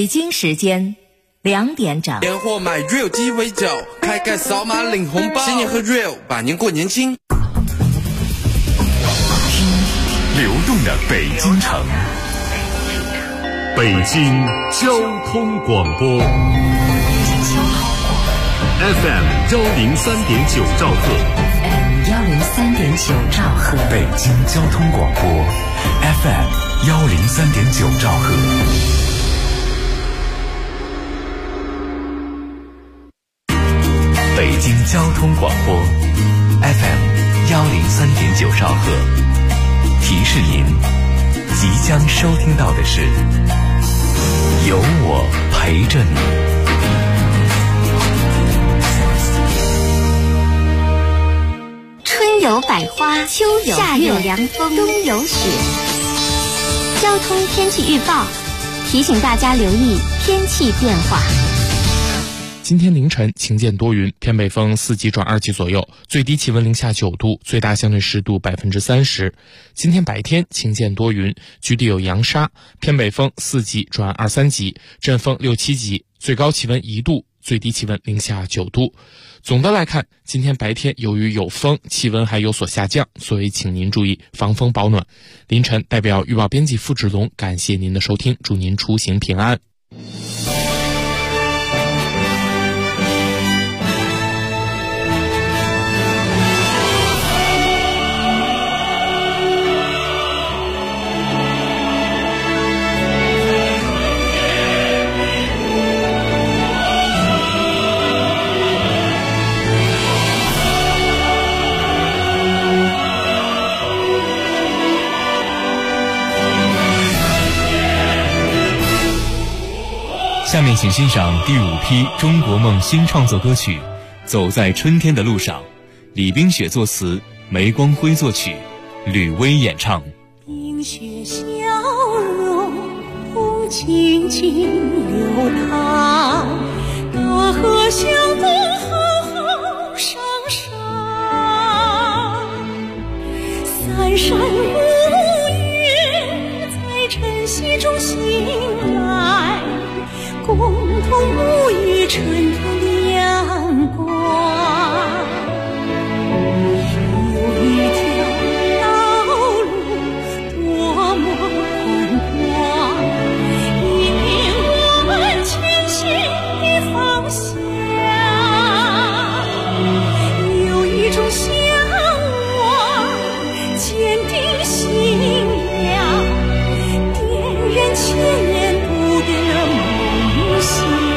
北京时间2点整。 年货买 Real 鸡尾酒，开盖扫码领红包，新年喝 Real， 把年过年轻。 流动的北京城，北京交通广播 FM 103.9兆赫 103.9兆赫， 北京交通广播 FM 103.9兆赫。北京交通广播 FM 103.9兆赫，提示您，即将收听到的是有我陪着你。 春有百花，秋有夏有凉风，冬有雪。交通天气预报提醒大家留意天气变化。 今天凌晨晴间多云，偏北风4级转2级左右，最低气温零下9度，最大相对湿度30%。今天白天晴间多云，局地有扬沙，偏北风4级转2、3级，阵风6、7级，最高气温1度，最低气温零下9度。总的来看，今天白天由于有风，气温还有所下降，所以请您注意防风保暖。凌晨代表预报编辑付志龙感谢您的收听，祝您出行平安。 下面请欣赏第5批中国梦新创作歌曲《走在春天的路上》，李冰雪作词，梅光辉作曲，吕薇演唱。 冰雪消融，风轻轻流淌，大河向东浩浩汤汤，三山五岳在晨曦中醒来，共同沐浴春天的阳光。有一条道路多么宽广，引领我们前行的方向。有一种向往，坚定信仰，点燃千年不变的梦想。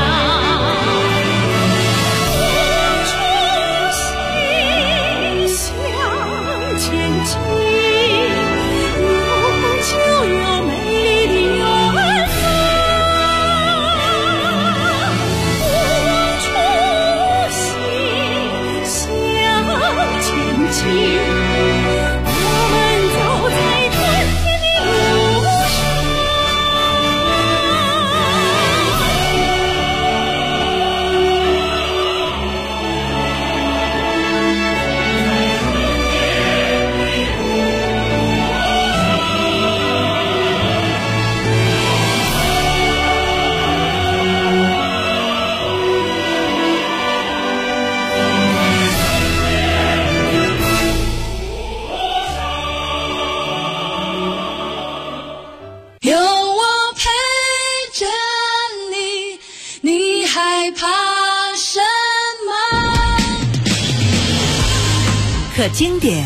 可经典，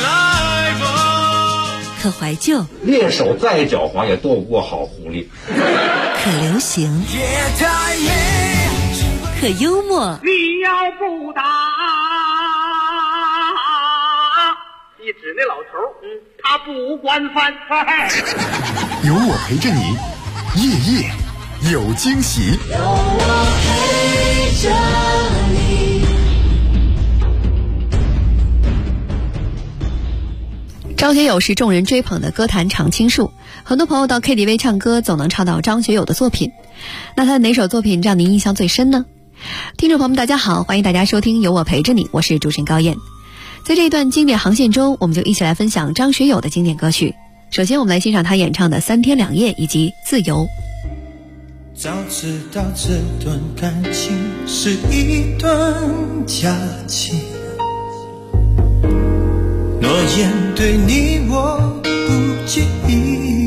可怀旧， 猎手再狡猾也躲不过好狐狸。 可流行，可幽默。 你要不打，一指那老头，他不管饭菜。 有我陪着你，夜夜有惊喜。 有我陪着你。 张学友是众人追捧的歌坛常青树，很多朋友到 KTV 唱歌总能唱到张学友的作品。那他的哪首作品让您印象最深呢？听众朋友们大家好，欢迎大家收听有我陪着你，我是主持人高燕。在这一段经典航线中，我们就一起来分享张学友的经典歌曲。首先我们来欣赏他演唱的《3天2夜》以及《自由》。 早知道这段感情是一段假期，诺言对你我不记忆，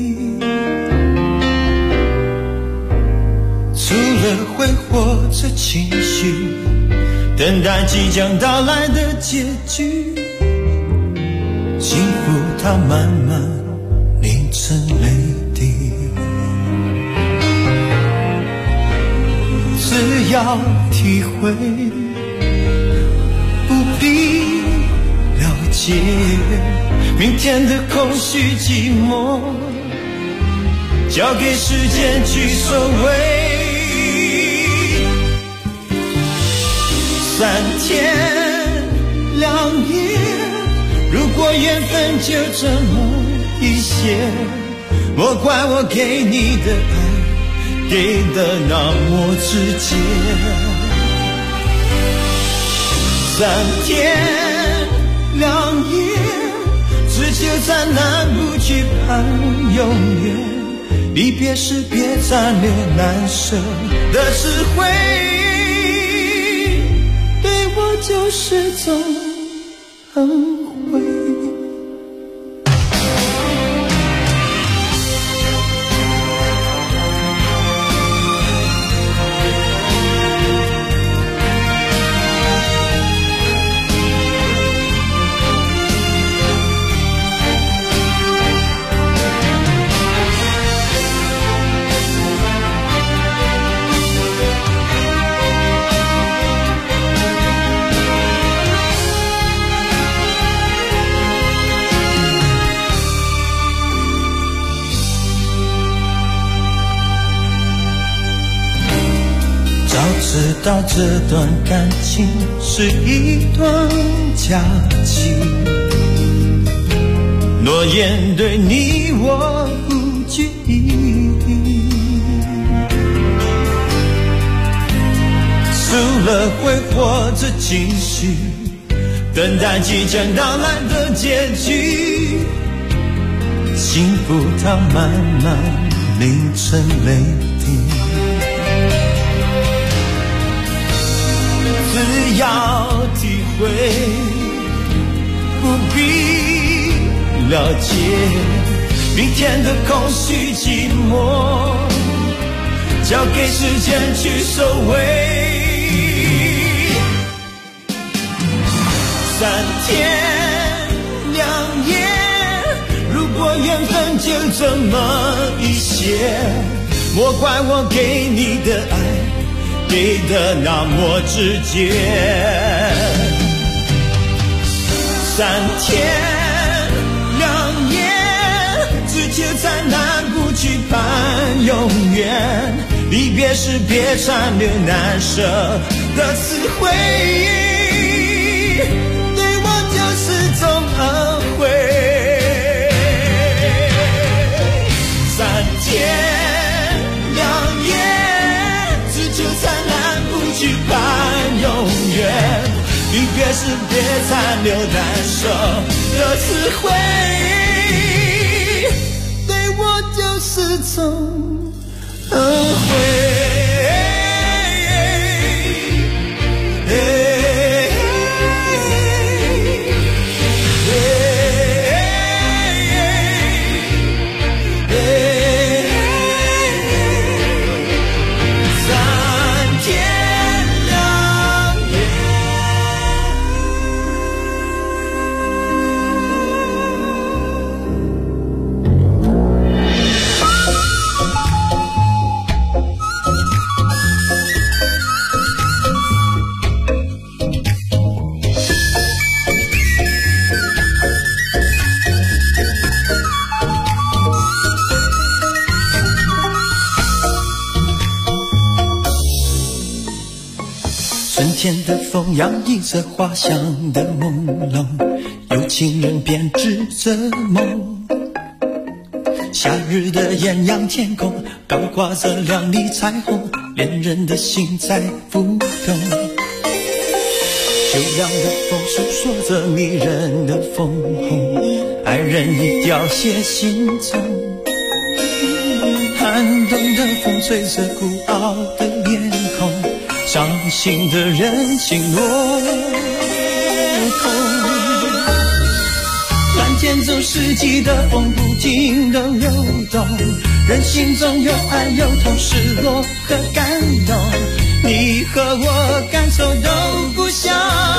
除了挥霍着情绪，等待即将到来的结局，幸福它慢慢凝成泪滴，只要体会，不必了解，明天的空虚寂寞，交给时间去收尾。3天2夜，如果缘分就这么一些，莫怪我给你的爱给的那么直接。3天2夜，只求在南部去盼永远，离别时别暂留难舍的智慧，对我就是种恩惠。知道这段感情是一段假期，诺言对你我不记忆，除了挥霍着情绪，等待即将到来的结局，幸福它慢慢凝成泪滴，只要体会，不必了解，明天的空虚寂寞，交给时间去收尾。3天2夜，如果缘分就这么一些，莫怪我给你的爱给的那么直接。3天2夜，只求在南部去盼永远，离别时别残留难舍的词汇，对我就是种恩惠。3天去盼永远，离别时别残留难舍的词汇，对我就是种恩惠。春天的风洋溢着花香的朦胧，有情人编织着梦。夏日的艳阳天空，高挂着亮丽彩虹，恋人的心在浮动。秋凉的风诉说着迷人的枫红，爱人已凋谢心中。寒动的风吹着孤傲的脸孔，伤心的人心落空。乱箭走世纪的风不停地流动，人心中有爱有痛，失落和感动，你和我感受都不相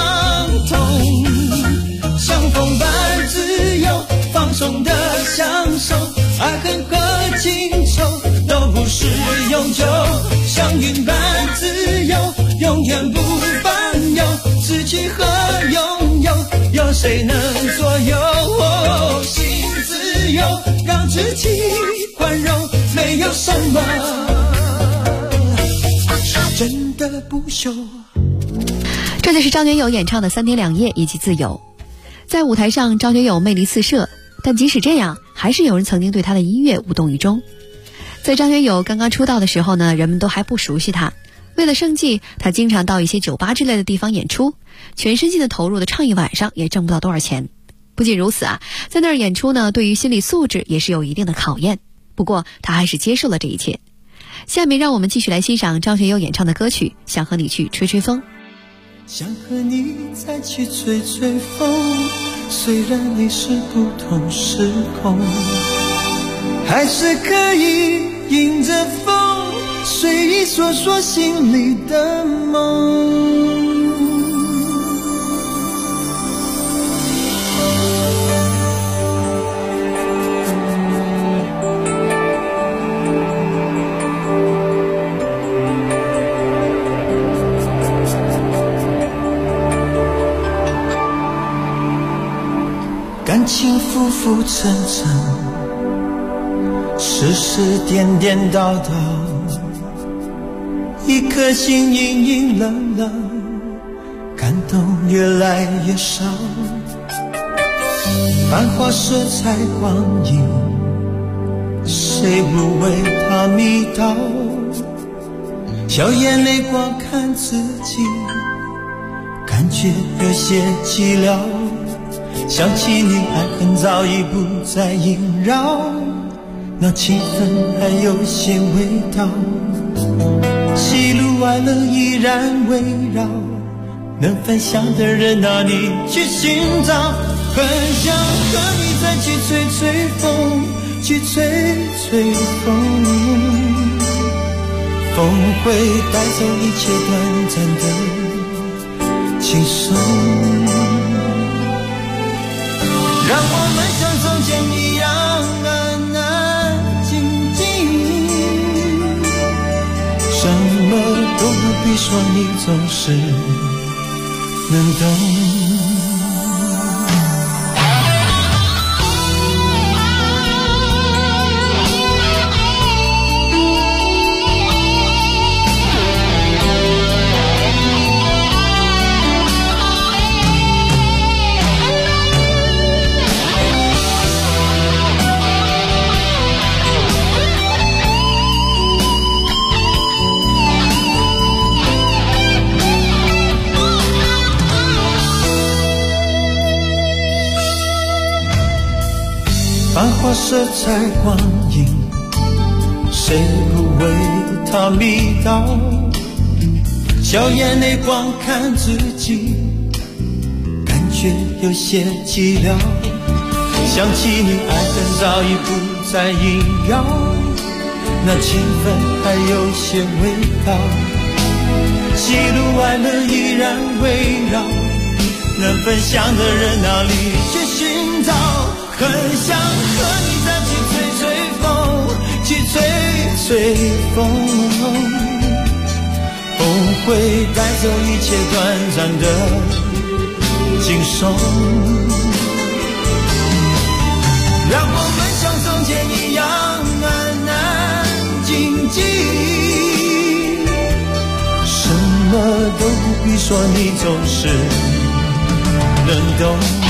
同。像风般自由放松的享受，爱恨和情仇都不是永久，像云般自由永远不烦忧，失去和拥有有谁能左右？心自由让自己宽容，没有什么是真的不朽。 这就是张学友演唱的《3天2夜》以及《自由》。在舞台上，张学友魅力四射，但即使这样，还是有人曾经对他的音乐无动于衷。在张学友刚刚出道的时候呢，人们都还不熟悉他，为了生计，他经常到一些酒吧之类的地方演出，全身心的投入的唱一晚上，也挣不到多少钱。不仅如此啊，在那儿演出呢，对于心理素质也是有一定的考验。不过他还是接受了这一切。下面让我们继续来欣赏张学友演唱的歌曲《想和你去吹吹风》。 想和你再去吹吹风，虽然你是不同时空，还是可以迎着风，随意说说心里的梦。感情浮浮沉沉，世事颠颠倒倒，一颗心隐隐冷冷，感动越来越少。繁华色彩光影，谁无为它迷倒？笑眼泪光看自己，感觉有些寂寥。想起你，爱恨早已不再萦绕，那气氛还有些味道，喜怒哀乐依然围绕，能分享的人哪里去寻找？很想和你再去吹吹风，去吹吹风，风会带走一切短暂的轻松，让我们像从前一样安安静静，什么都不必说，你总是能懂。繁华色彩光影，谁不为它迷倒？笑眼泪光看自己，感觉有些寂寥。想起你，爱恨早已不再萦绕，那气氛还有些味道，喜怒哀乐依然围绕，能分享的人哪里去寻找？很想和你再去吹吹风，去吹吹风，风会带走一切短暂的轻松，让我们像从前一样安安静静，什么都不必说，你总是能懂。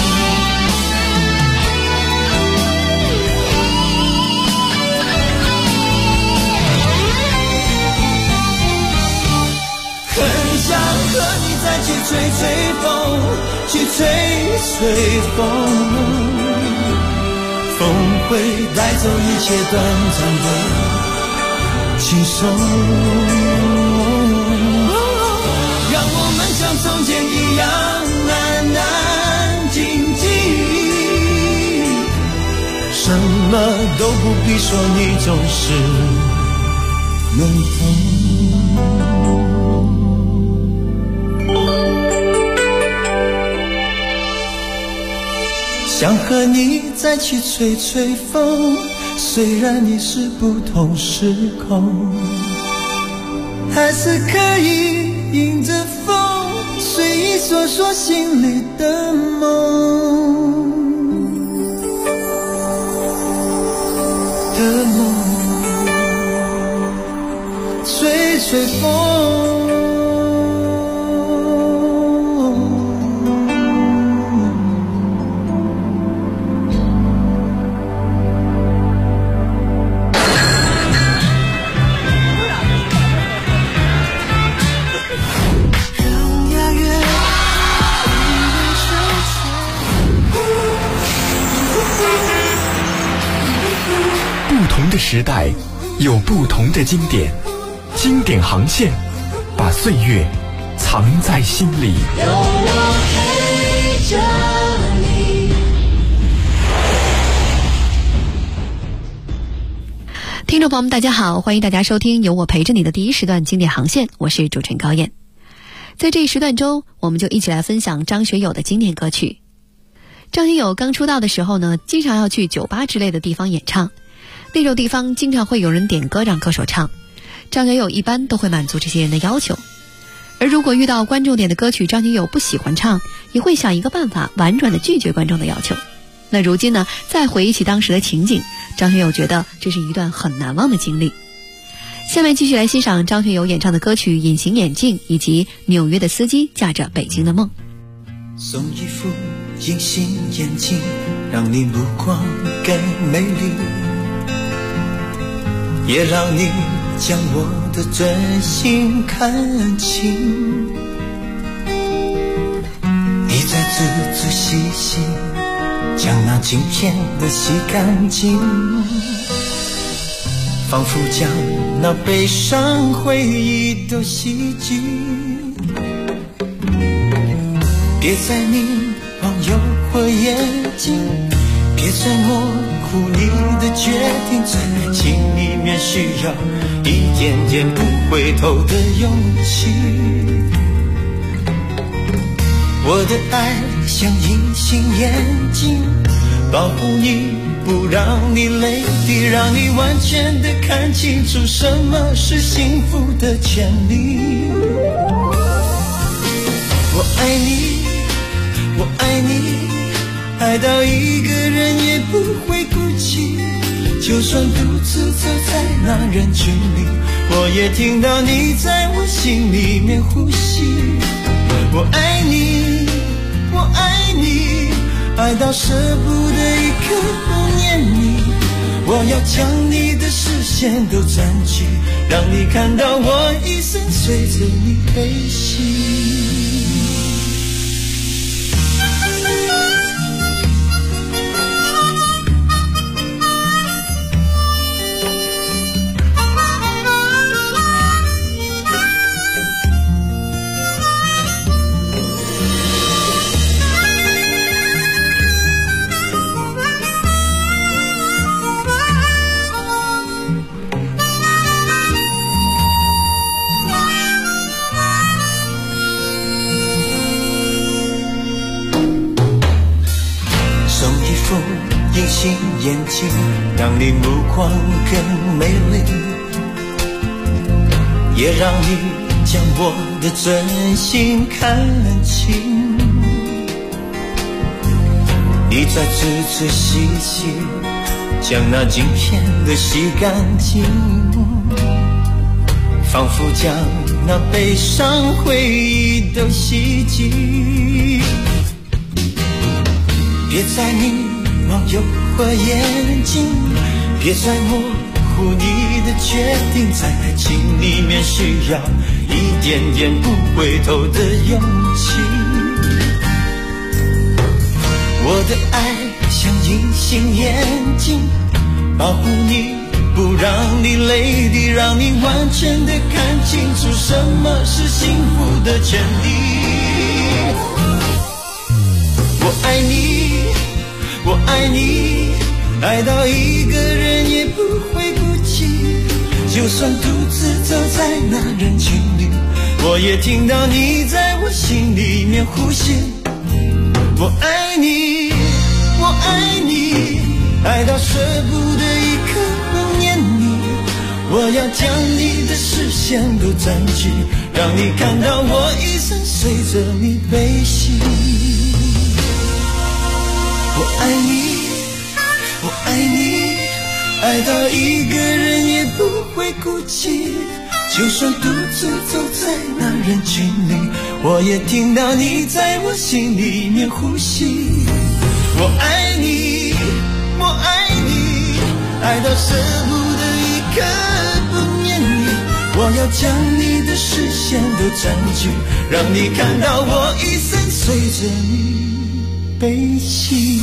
想和你再去吹吹风，去吹吹风，风会带走一切短暂的轻松。让我们像从前一样安安静静，什么都不必说，你总是能懂。想和你再去吹吹风，虽然你是不同时空，还是可以迎着风，随意说说心里的梦的梦，吹吹风。 不同的时代有不同的经典，经典航线把岁月藏在心里。有我陪着你。 听众朋友们大家好，欢迎大家收听由我陪着你的第一时段经典航线，我是主持人高燕。在这一时段中，我们就一起来分享张学友的经典歌曲。张学友刚出道的时候呢，经常要去酒吧之类的地方演唱，那种地方经常会有人点歌让歌手唱，张学友一般都会满足这些人的要求。而如果遇到观众点的歌曲张学友不喜欢唱，也会想一个办法婉转地拒绝观众的要求。那如今呢，再回忆起当时的情景，张学友觉得这是一段很难忘的经历。下面继续来欣赏张学友演唱的歌曲《隐形眼镜》以及《纽约的司机驾着北京的梦》。 送一副隐形眼镜，让你目光更美丽，也让你将我的真心看清。你在仔仔细细将那镜片的洗干净，仿佛将那悲伤回忆都洗净。别再凝望诱惑眼睛，别再模糊你的决定，在爱情里面需要一点点不回头的勇气。我的爱像隐形眼镜，保护你不让你泪滴，让你完全的看清楚什么是幸福的权利。我爱你，我爱你，爱到一个人也不会孤寂，就算独自走在那人群里，我也听到你在我心里面呼吸。我爱你，我爱你，爱到舍不得一刻不念你，我要将你的视线都占据，让你看到我一生随着你飞行。隐形眼镜让你目光更美丽，也让你将我的真心看清。你在仔仔细细将那镜片都洗干净，仿佛将那悲伤回忆都洗净。别再凝望诱惑眼睛，别再模糊你的决定，在爱情里面需要一点点不回头的勇气。我的爱像隐形眼镜，保护你不让你泪滴，让你完全的看清楚什么是幸福的真谛。我爱你，我爱你，爱到一个人也不会孤寂，就算独自走在那人群里，我也听到你在我心里面呼吸。我爱你，我爱你，爱到舍不得一刻不念你，我要将你的视线都占据，让你看到我一生随着你悲喜。我爱你，我爱你，爱到一个人也不会孤寂，就算独自走在那人群里，我也听到你在我心里面呼吸。我爱你，我爱你，爱到舍不得一刻不念你，我要将你的视线都占据，让你看到我一生随着你悲喜。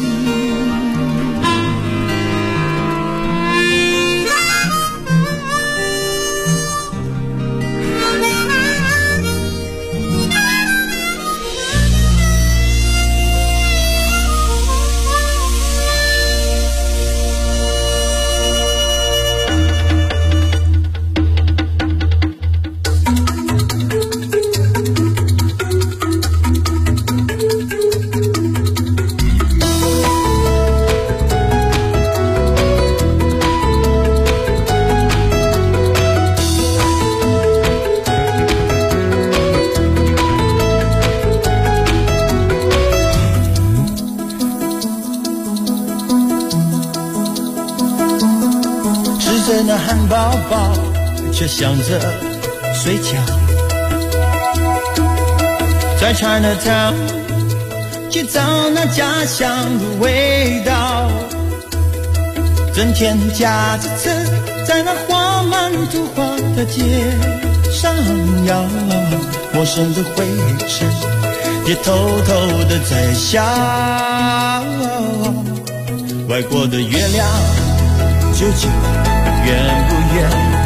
那汉堡包却想着睡觉，在 Chinatown 去找那家乡的味道，整天驾着车在那花满土花的街上摇，陌生的灰尘也偷偷的在笑，外国的月亮究竟远不远？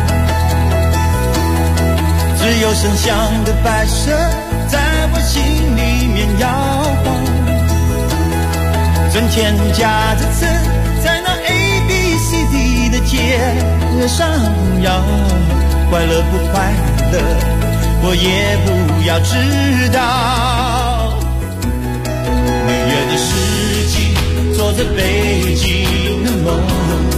只有声响的摆设在我心里面摇晃，整天驾着车在那 ABCD 的街上摇，快乐不快乐我也不要知道。6月的世纪做着北京的梦，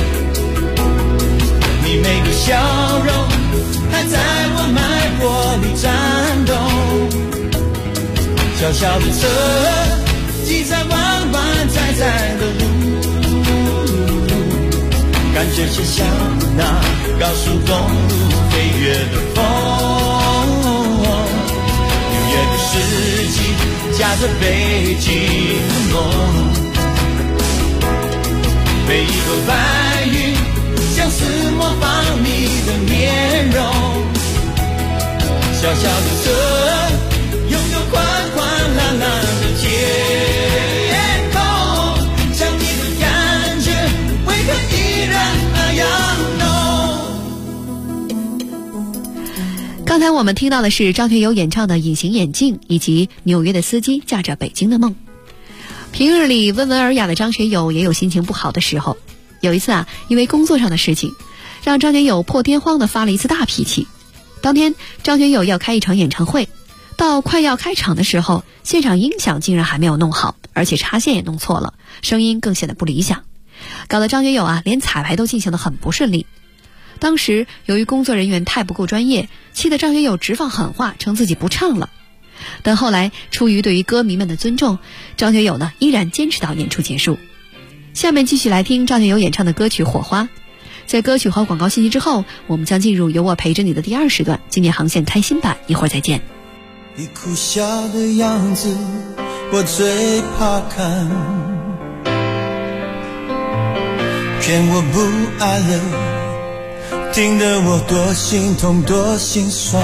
你每个笑容还在我脉搏里颤动，小小的车挤在弯弯窄窄的路，感觉就像那高速公路飞跃的风。6月的世纪驾着北京的梦，每一个白云像是模仿你的面容，小小的车拥有宽宽蓝蓝的天空，想你的感觉为何依然那样浓。 刚才我们听到的是张学友演唱的《隐形眼镜》，以及纽约的司机驾着北京的梦。平日里温文尔雅的张学友也有心情不好的时候，有一次因为工作上的事情，让张学友破天荒地发了一次大脾气。当天张学友要开一场演唱会，到快要开场的时候，现场音响竟然还没有弄好，而且插线也弄错了，声音更显得不理想，搞得张学友连彩排都进行得很不顺利。当时由于工作人员太不够专业，气得张学友直放狠话，称自己不唱了。但后来出于对于歌迷们的尊重，张学友依然坚持到演出结束。下面继续来听张学友演唱的歌曲《火花》。在歌曲和广告信息之后，我们将进入由我陪着你的第2时段，今年航线开心版，一会儿再见。 你苦笑的样子我最怕看，骗我不爱了，听得我多心痛多心酸，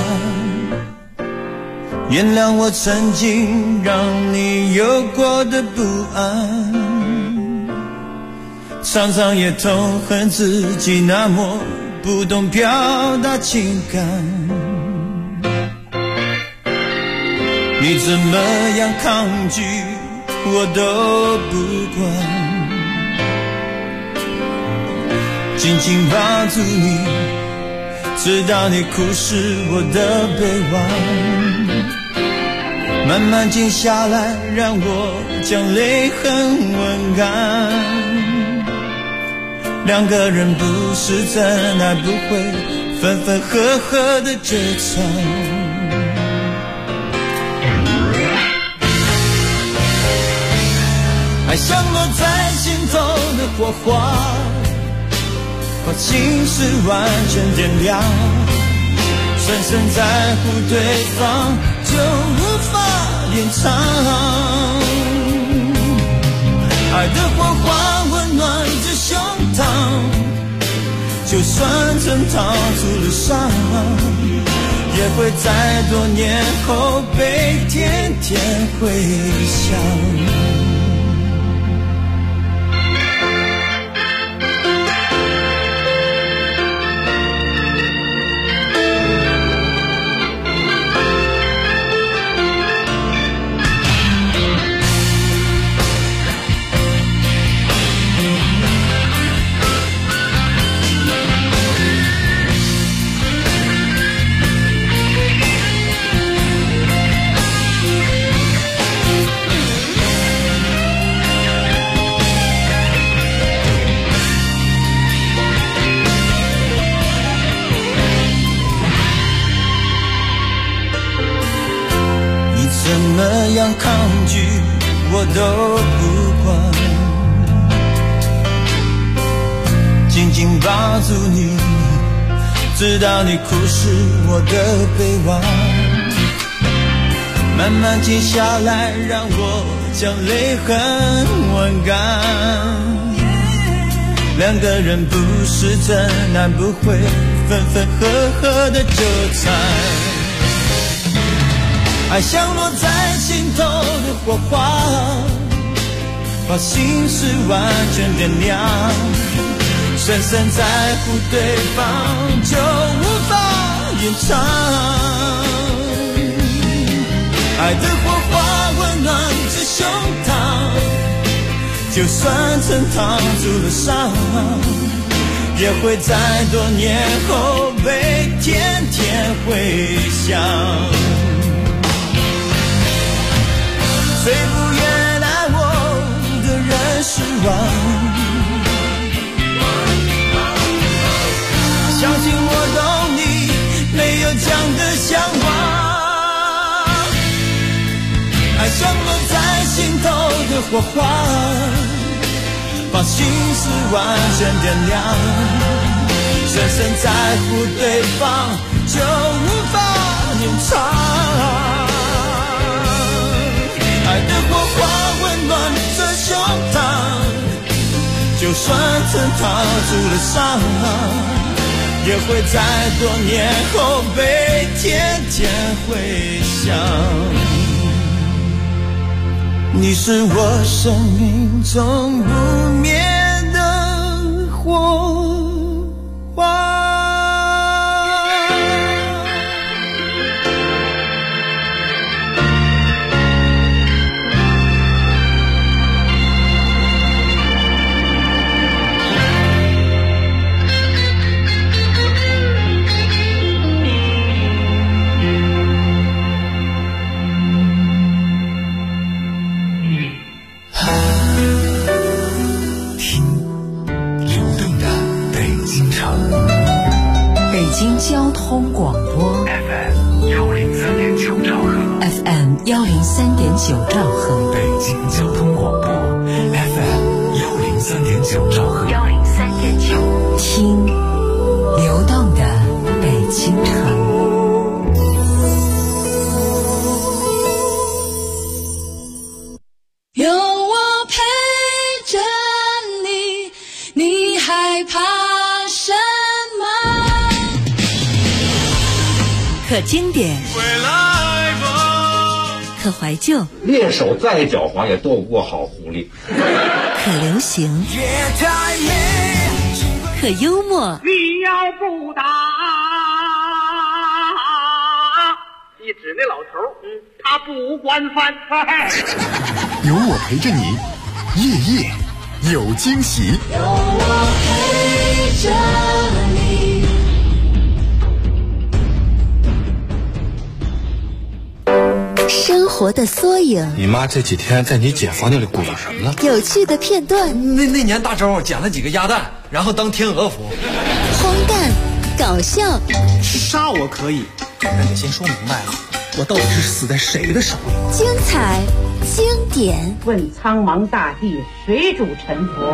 原谅我曾经让你有过的不安， 常常也痛恨自己那么不懂表达情感。你怎么样抗拒我都不管，紧紧抱住你，直到你哭湿我的臂弯，慢慢静下来，让我将泪痕吻干。两个人不是真爱，不会分分合合的纠缠。爱像落在心头的火花，把心事完全点亮。深深在乎对方，就无法隐藏。爱的火花温暖着胸膛，就算曾逃出了伤，也会在多年后被天天回想。怎么样抗拒我都不管，紧紧抱住你，直到你哭湿我的臂弯，慢慢静下来，让我将泪痕吻干。两个人不是真爱，不会分分合合的纠缠。爱像落在心头的火花，把心事完全点亮。深深在乎对方，就无法隐藏。爱的火花温暖着胸膛，就算曾逃出了伤，也会在多年后被天天回想。最不愿爱我的人失望，相信我懂你没有讲的向往。爱像落在心头的火花，把心事完全点亮。深深在乎对方，就无法隐藏。爱的火花温暖着胸膛，就算曾逃出了伤，也会在多年后被天天回想。你是我生命中不灭的火花。 交通广播 FM 103.9兆赫 FM 103.9兆赫， 北京交通广播 FM 103.9兆赫 103.9，听流动的北京城。 有我陪着你，你害怕什么？ 可经典，可怀旧， 猎手再狡猾也斗不过好狐狸。 可流行，可幽默。 你要不打，你指那老头，他不管饭。 有我陪着你，夜夜有惊喜。 有我陪着你。 生活的缩影， 你妈这几天在你姐房间里鼓捣什么呢？ 有趣的片段。 那年大周捡了几个鸭蛋，然后当天鹅服。 荒诞，搞笑。 杀我可以，但得先说明白了，我到底是死在谁的手里？ 精彩，经典。 问苍茫大地，谁主沉浮？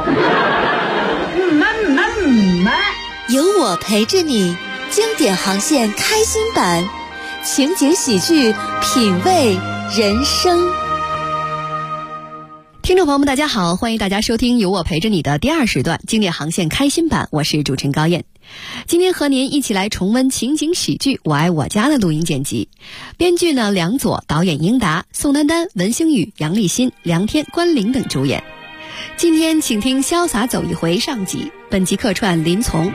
有我陪着你，经典航线开心版。情景喜剧，品味人生。 听众朋友们，大家好，欢迎大家收听由我陪着你的第2时段经典航线开心版，我是主持人高燕。今天和您一起来重温情景喜剧《我爱我家》的录音剪辑。编剧呢梁左，导演英达、宋丹丹、文星宇、杨立新、梁天、关凌等主演。今天请听《潇洒走一回》上集，本集客串林从。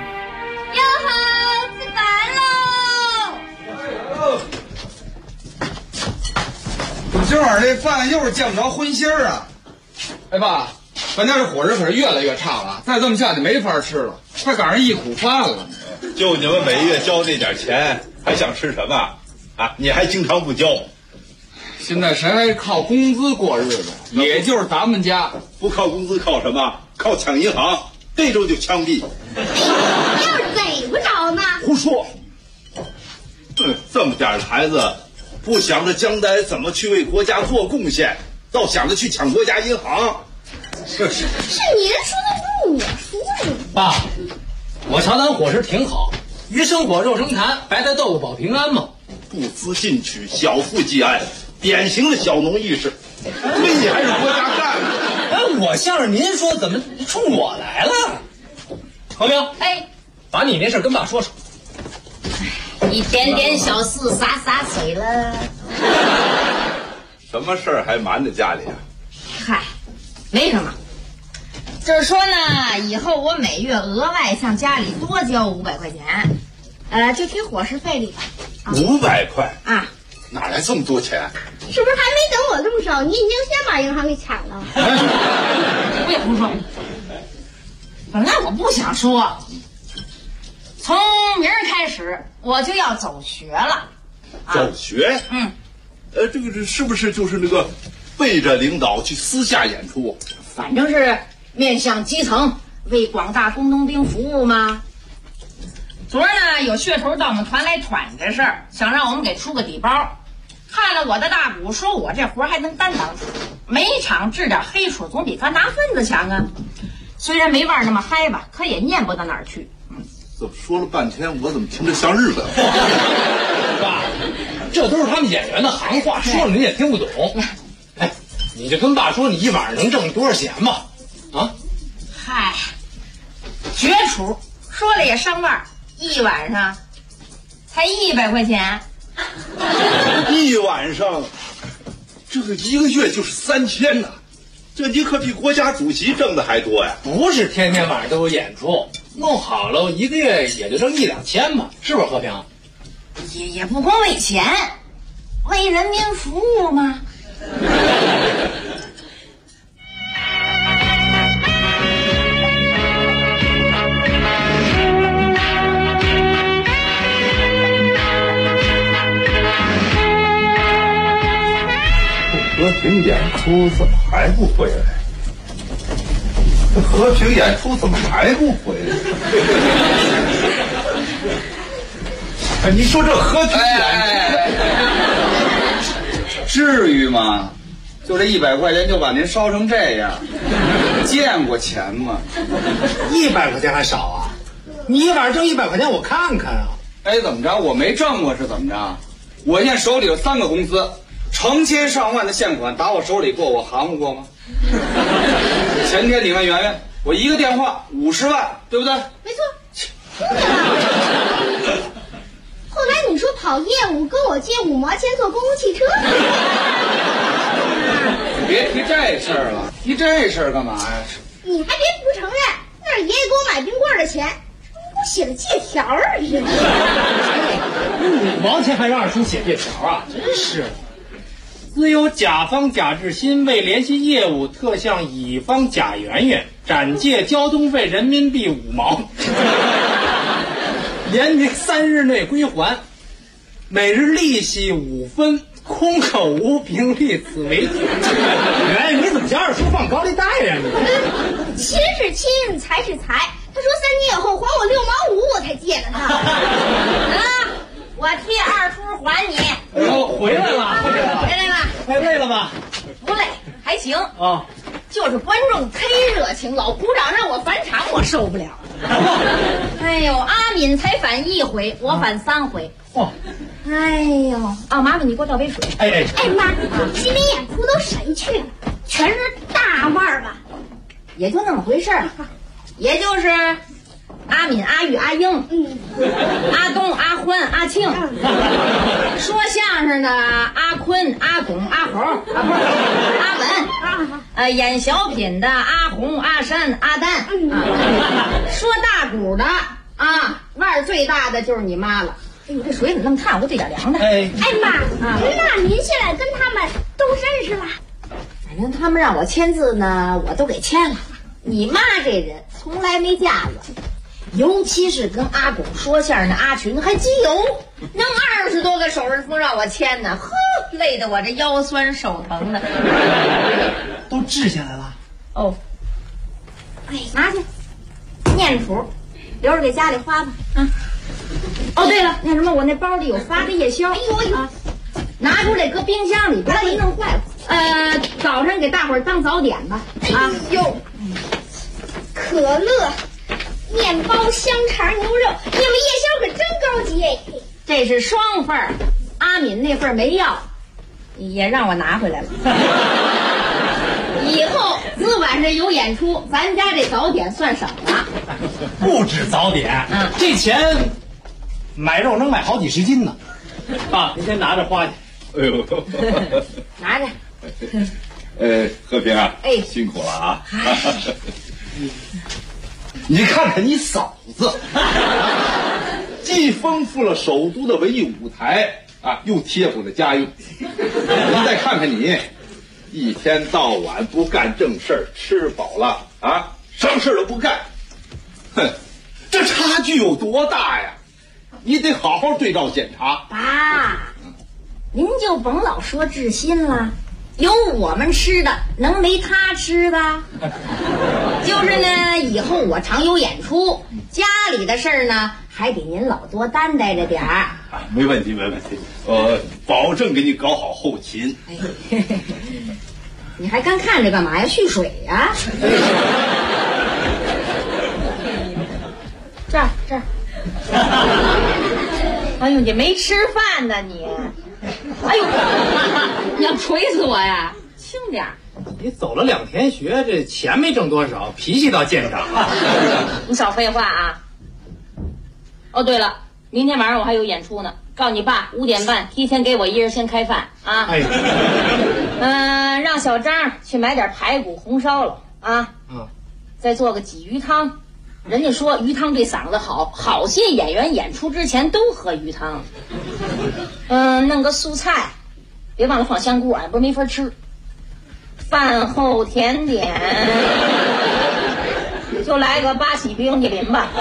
今晚这饭又是见不着荤腥儿啊！哎爸，咱家这伙食可是越来越差了，再这么下去没法吃了，快赶上一苦饭了。 就你们每月交那点钱，还想吃什么啊？你还经常不交。 现在谁还靠工资过日子？也就是咱们家不靠工资，靠什么？靠抢银行，这周就枪毙。 要是逮不着呢？ 胡说！这么点的孩子。不想着将来怎么去为国家做贡献，倒想着去抢国家银行。 是您说的，不是我说的。 爸，我瞧咱伙食挺好，鱼生火，肉生痰，白菜豆腐保平安嘛。 不思进取，小富即安，典型的小农意识。对你还是国家干的。 哎，我向着您说，怎么冲我来了？何明， 哎， 把你那事跟爸说说。 一点点小事洒水了。 什么事儿还瞒着家里啊？ 嗨，没什么，就是说呢，以后我每月额外向家里多交500块钱，就贴伙食费里吧。 500块啊？ 哪来这么多钱？ 是不是还没等我这么少，你已经先把银行给抢了？我也不说，本来我不想说。从明儿开始，我就要走学了。 走学？这个是不是就是那个背着领导去私下演出？ 反正是面向基层，为广大工农兵服务嘛。昨儿呢，有噱头到我们团来团这事儿，想让我们给出个底包。看了我的大鼓，说我这活还能担当，每场治点黑水总比干拿分子强啊。虽然没玩那么嗨吧，可也念不到哪儿去。 怎么说了半天，我怎么听着像日本话？ 爸，这都是他们演员的行话，说了您也听不懂。哎，你就跟爸说，你一晚上能挣多少钱吧？啊？ 嗨，绝处，说了也上万，一晚上才100块钱。 一晚上，这个一个月就是3000呢，这你可比国家主席挣的还多呀！ 不是天天晚上都有演出。弄好了，一个月也就挣1-2千吧，是不是和平？ 也不光为钱，为人民服务嘛。 和平演出怎么还不回来？和平演出怎么还不回来？哎，你说这和平演出，至于吗？就这100块钱就把您烧成这样，见过钱吗 ？100块钱还少啊？你一晚上挣100块钱，我看看啊！ 哎，怎么着？我没挣过是怎么着？我现在手里有3个公司，成千上万的现款打我手里过，我行不过吗？前天你问圆圆，我一个电话50万，对不对？ 没错。后来你说跑业务，跟我借5毛钱坐公共汽车。 别别提这事儿了，提这事儿干嘛呀？ 你还别不承认，那是爷爷给我买冰棍的钱，给我写的借条而已。 5毛钱还让二叔写借条啊？真是！自有甲方贾志新为联系业务，特向乙方贾圆圆转借交通费人民币5毛，连明3日内归还，每日利息5分，空口无凭，立此为据。圆圆，你怎么叫二叔放高利贷呀？你亲是亲，财是财。他说3年以后还我6毛5，我才借的他。 啊，我替二叔还你。 哎呦，回来了， 回来了。 太累了吧？ 不累，还行啊。 就是观众忒热情，老鼓掌让我返场，我受不了。哎呦，阿敏才返1回，我返3回。 哦， 哎呦，啊，麻烦你给我倒杯水。 哎妈，今天演出都谁去了？全是大腕儿吧？ 也就那么回事儿，也就是阿敏、阿玉、阿英，阿东、阿欢、阿庆，说相声的阿坤、阿拱、阿猴，阿文，演小品的阿红、阿山、阿丹，说大鼓的啊，腕儿最大的就是你妈了。哎呦，这水怎么那么烫？我这点凉的。 哎妈，那您现在跟他们都认识了？ 反正他们让我签字呢，我都给签了。你妈这人从来没架子，尤其是跟阿拱说相声的阿群还基友，弄20多个手势风让我签呢，呵，累得我这腰酸手疼的。 都治下来了。 哦，哎，拿去念谱，留着给家里花吧。啊。哦，对了，那什么，我那包里有发的夜宵。哎呦啊，拿出来搁冰箱里，别给弄坏了。早上给大伙儿当早点吧。啊， 哟，可乐、面包、香肠、牛肉，你们夜宵可真高级哎！ 这是双份儿，阿敏那份儿没要，也让我拿回来了。以后自晚上有演出，咱家这早点算省了。 不止早点，这钱买肉能买好几10斤呢。啊，您先拿着花去。 哎呦， 拿着。 和平啊，辛苦了啊！你看看你嫂子，既丰富了首都的文艺舞台啊，又贴补了家用。您再看看你，一天到晚不干正事儿，吃饱了啊，什么事都不干。哼，这差距有多大呀？你得好好对照检查。 爸，您就甭老说志新了。有我们吃的，能没他吃的？就是呢，以后我常有演出，家里的事儿呢，还得您老多担待着点儿。 没问题，没问题，保证给你搞好后勤。 你还干看着干嘛呀？蓄水呀？这儿。哎呦，你没吃饭呢你！哎呦，你要锤死我呀！轻点儿。 你走了2天学，这钱没挣多少，脾气倒见长。 你少废话啊！哦，对了，明天晚上我还有演出呢，告诉你爸5点半提前给我一人先开饭啊。让小张去买点排骨红烧了啊。再做个鲫鱼汤。人家说鱼汤对嗓子好，好些演员演出之前都喝鱼汤。弄个素菜，别忘了放香菇，俺不是没法吃。饭后甜点就来个8喜冰淇淋吧。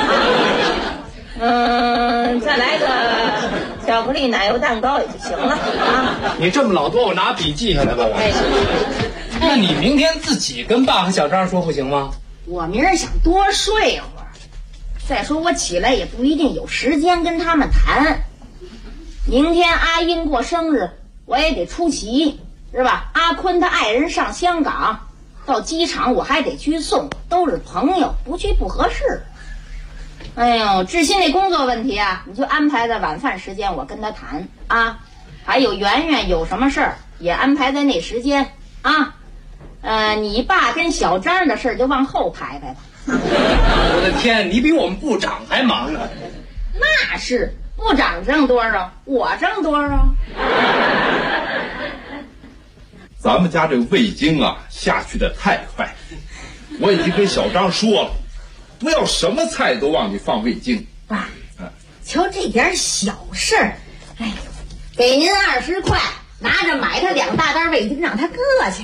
再来个巧克力奶油蛋糕也就行了啊。 你这么老多，我拿笔记下来吧。那你明天自己跟爸和小张说不行吗？ 我明儿想多睡会儿，再说我起来也不一定有时间跟他们谈。明天阿英过生日，我也得出席，是吧？阿坤他爱人上香港，到机场我还得去送，都是朋友，不去不合适。哎呦，志新那工作问题啊，你就安排在晚饭时间，我跟他谈啊。还有圆圆有什么事儿也安排在那时间啊。你爸跟小张的事儿就往后排吧。 我的天，你比我们部长还忙呢。 那是，部长挣多少，我挣多少。 咱们家这个味精啊下去的太快，我已经跟小张说了，不要什么菜都往里放味精。 爸，瞧这点小事儿，哎呦，给您20块，拿着买他2大袋味精让他搁去。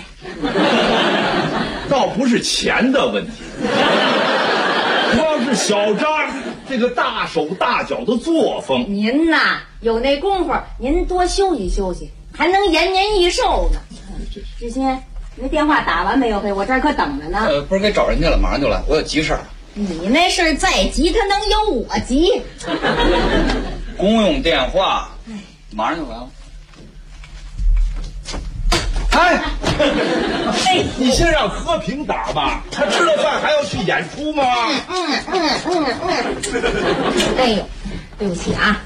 倒不是钱的问题，主要是小张这个大手大脚的作风。 您呐，有那功夫，您多休息休息，还能延年益寿呢。志新，你那电话打完没有？我这儿可等着呢。 不是给找人去了，马上就来，我有急事儿。 你那事儿再急，他能有我急？ 公用电话，马上就来了。哎， 你先让和平打吧，他吃了饭还要去演出吗？ 哎呦，对不起啊。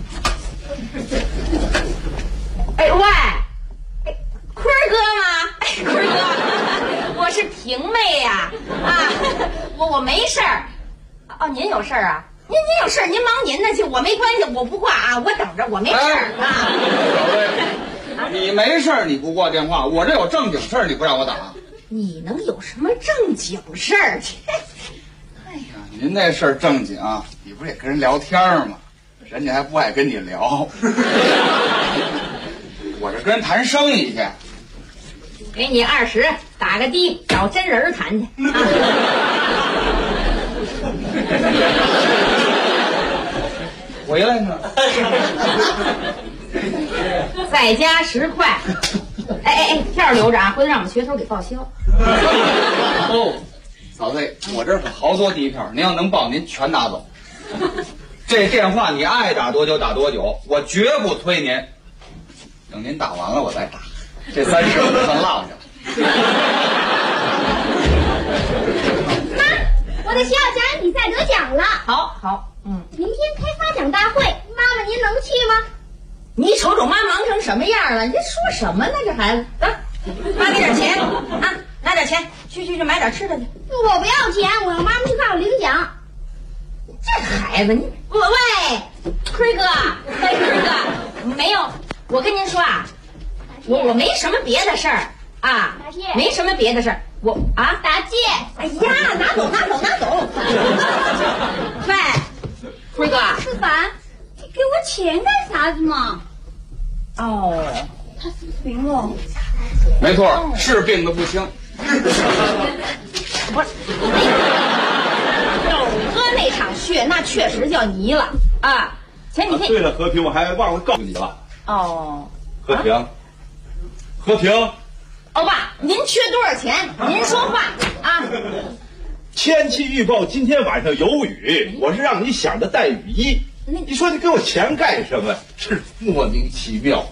哎喂，坤儿哥吗？哎，坤儿哥，我是平妹呀。我没事儿。哦，您有事儿啊？您有事儿，您忙您的去，我没关系，我不挂啊，我等着，我没事儿啊。 你没事儿你不挂电话，我这有正经事儿你不让我打。 你能有什么正经事儿？ 哎呀，您那事儿正经，你不是也跟人聊天吗？人家还不爱跟你聊。我这跟人谈生意去。 给你20，打个的，找真人谈去。 回来呢。 再加10块。哎，票留着啊，回头让我们学头给报销。 哦，嫂子，我这可好多底票，您要能报，您全拿走。这电话你爱打多久打多久，我绝不催您。等您打完了我再打，这30我就算落下了。 妈，我的学校家人比赛得奖了。 好， 明天开发奖大会，妈妈您能去吗？ 你瞅瞅妈忙成什么样了？你这说什么呢？这孩子，妈给点钱啊，拿点钱，去买点吃的去。 我不要钱，我要妈妈去看我领奖。 这孩子，喂，坤哥，没有，我跟您说啊，我没什么别的事儿啊，没什么别的事儿，打劫。哎呀，拿走。喂，坤哥， 思凡，你给我钱干啥子嘛？ 哦， 他是病了。 没错，是病得不轻。 不是，要喝那场血，那确实叫泥了啊！前几天。 对了，和平，我还忘了告诉你了。 哦。 和平。 欧巴，您缺多少钱？您说话啊！ 天气预报今天晚上有雨，我是让你想着带雨衣。你说你给我钱干什么？是莫名其妙。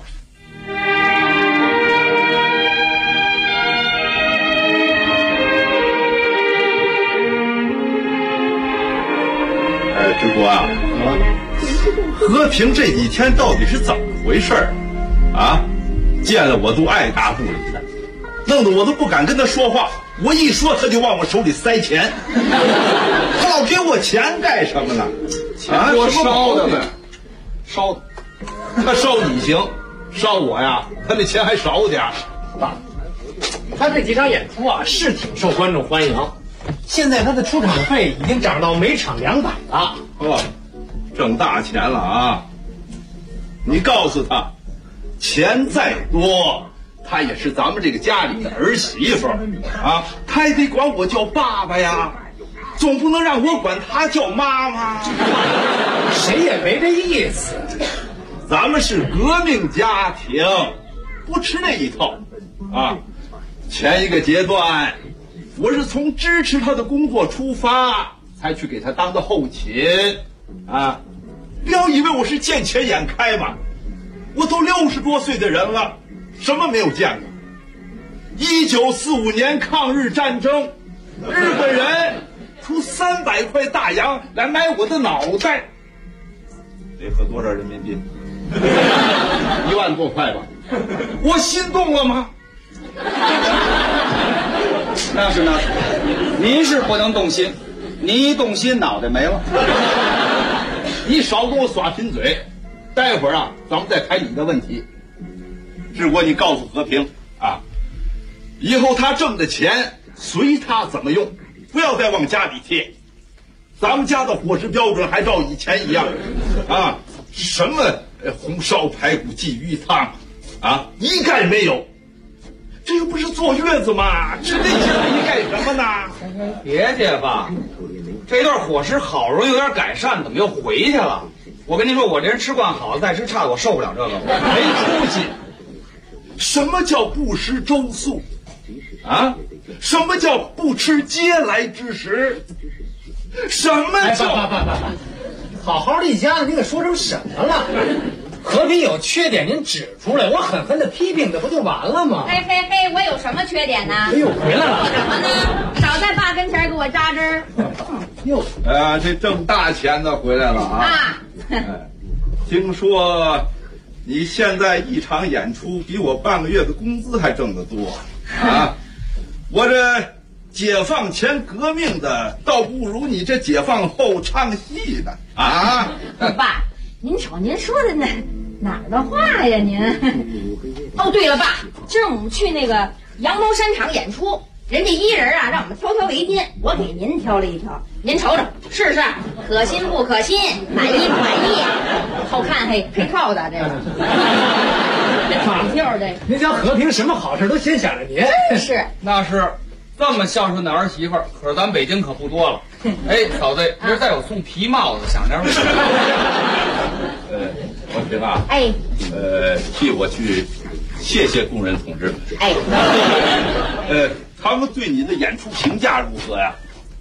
直播啊，和平这几天到底是怎么回事啊？见了我都爱答不理的，弄得我都不敢跟他说话。我一说他就往我手里塞钱，他老给我钱干什么呢？ 钱多烧的呗，烧的。 他烧你行，烧我呀，他那钱还少点儿。 爸，他这几场演出啊是挺受观众欢迎，现在他的出场费已经涨到每场200了。 挣大钱了啊！你告诉他，钱再多，他也是咱们这个家里的儿媳妇啊，他也得管我叫爸爸呀，总不能让我管他叫妈妈。 谁也没这意思， 咱们是革命家庭，不吃那一套啊。前一个阶段，我是从支持他的工作出发，才去给他当的后勤啊。不要以为我是见钱眼开嘛，我都60多岁的人了，什么没有见过。1945年抗日战争，日本人出300块大洋来买我的脑袋，得合多少人民币？1万多块吧。我心动了吗？ 那是，您是不能动心，您一动心脑袋没了。 你少跟我耍贫嘴，待会儿啊，咱们再谈你的问题。志国，你告诉和平啊， 以后他挣的钱随他怎么用，不要再往家里贴。咱们家的伙食标准还照以前一样啊，什么红烧排骨鲫鱼汤啊，一概没有。这又不是坐月子嘛，吃那些东西干什么呢？ 别介吧，这段伙食好容易有点改善，怎么又回去了？我跟您说，我这人吃惯好了，再吃差的我受不了这个， 没出息。什么叫不食周粟啊？什么叫不吃嗟来之食？什么叫好好的一家子，你给说成什么了？和平有缺点您指出来，我狠狠的批评他不就完了吗？ 嘿，我有什么缺点呢？ 哎呦，回来了！ 做什么呢？少在爸跟前给我扎针儿。 哟，这挣大钱的回来了啊！听说你现在一场演出比我半个月的工资还挣得多啊！我这解放前革命的，倒不如你这解放后唱戏的啊！ 爸，您瞅您说的哪儿的话呀您？哦，对了，爸，今儿我们去那个羊毛衫厂演出，人家一人啊让我们挑围巾，我给您挑了一条，您瞅瞅试试，可信不可信，满意不满意？好看嘿，配套的这个，这腿袖这。 您家和平什么好事都先想着您， 真是。 那是这么孝顺的儿媳妇儿，可是咱北京可不多了。哎，嫂子，这再有送皮帽子，想着。 王平啊， 哎， 替我去谢谢工人同志们。 哎， 他们对你的演出评价如何呀？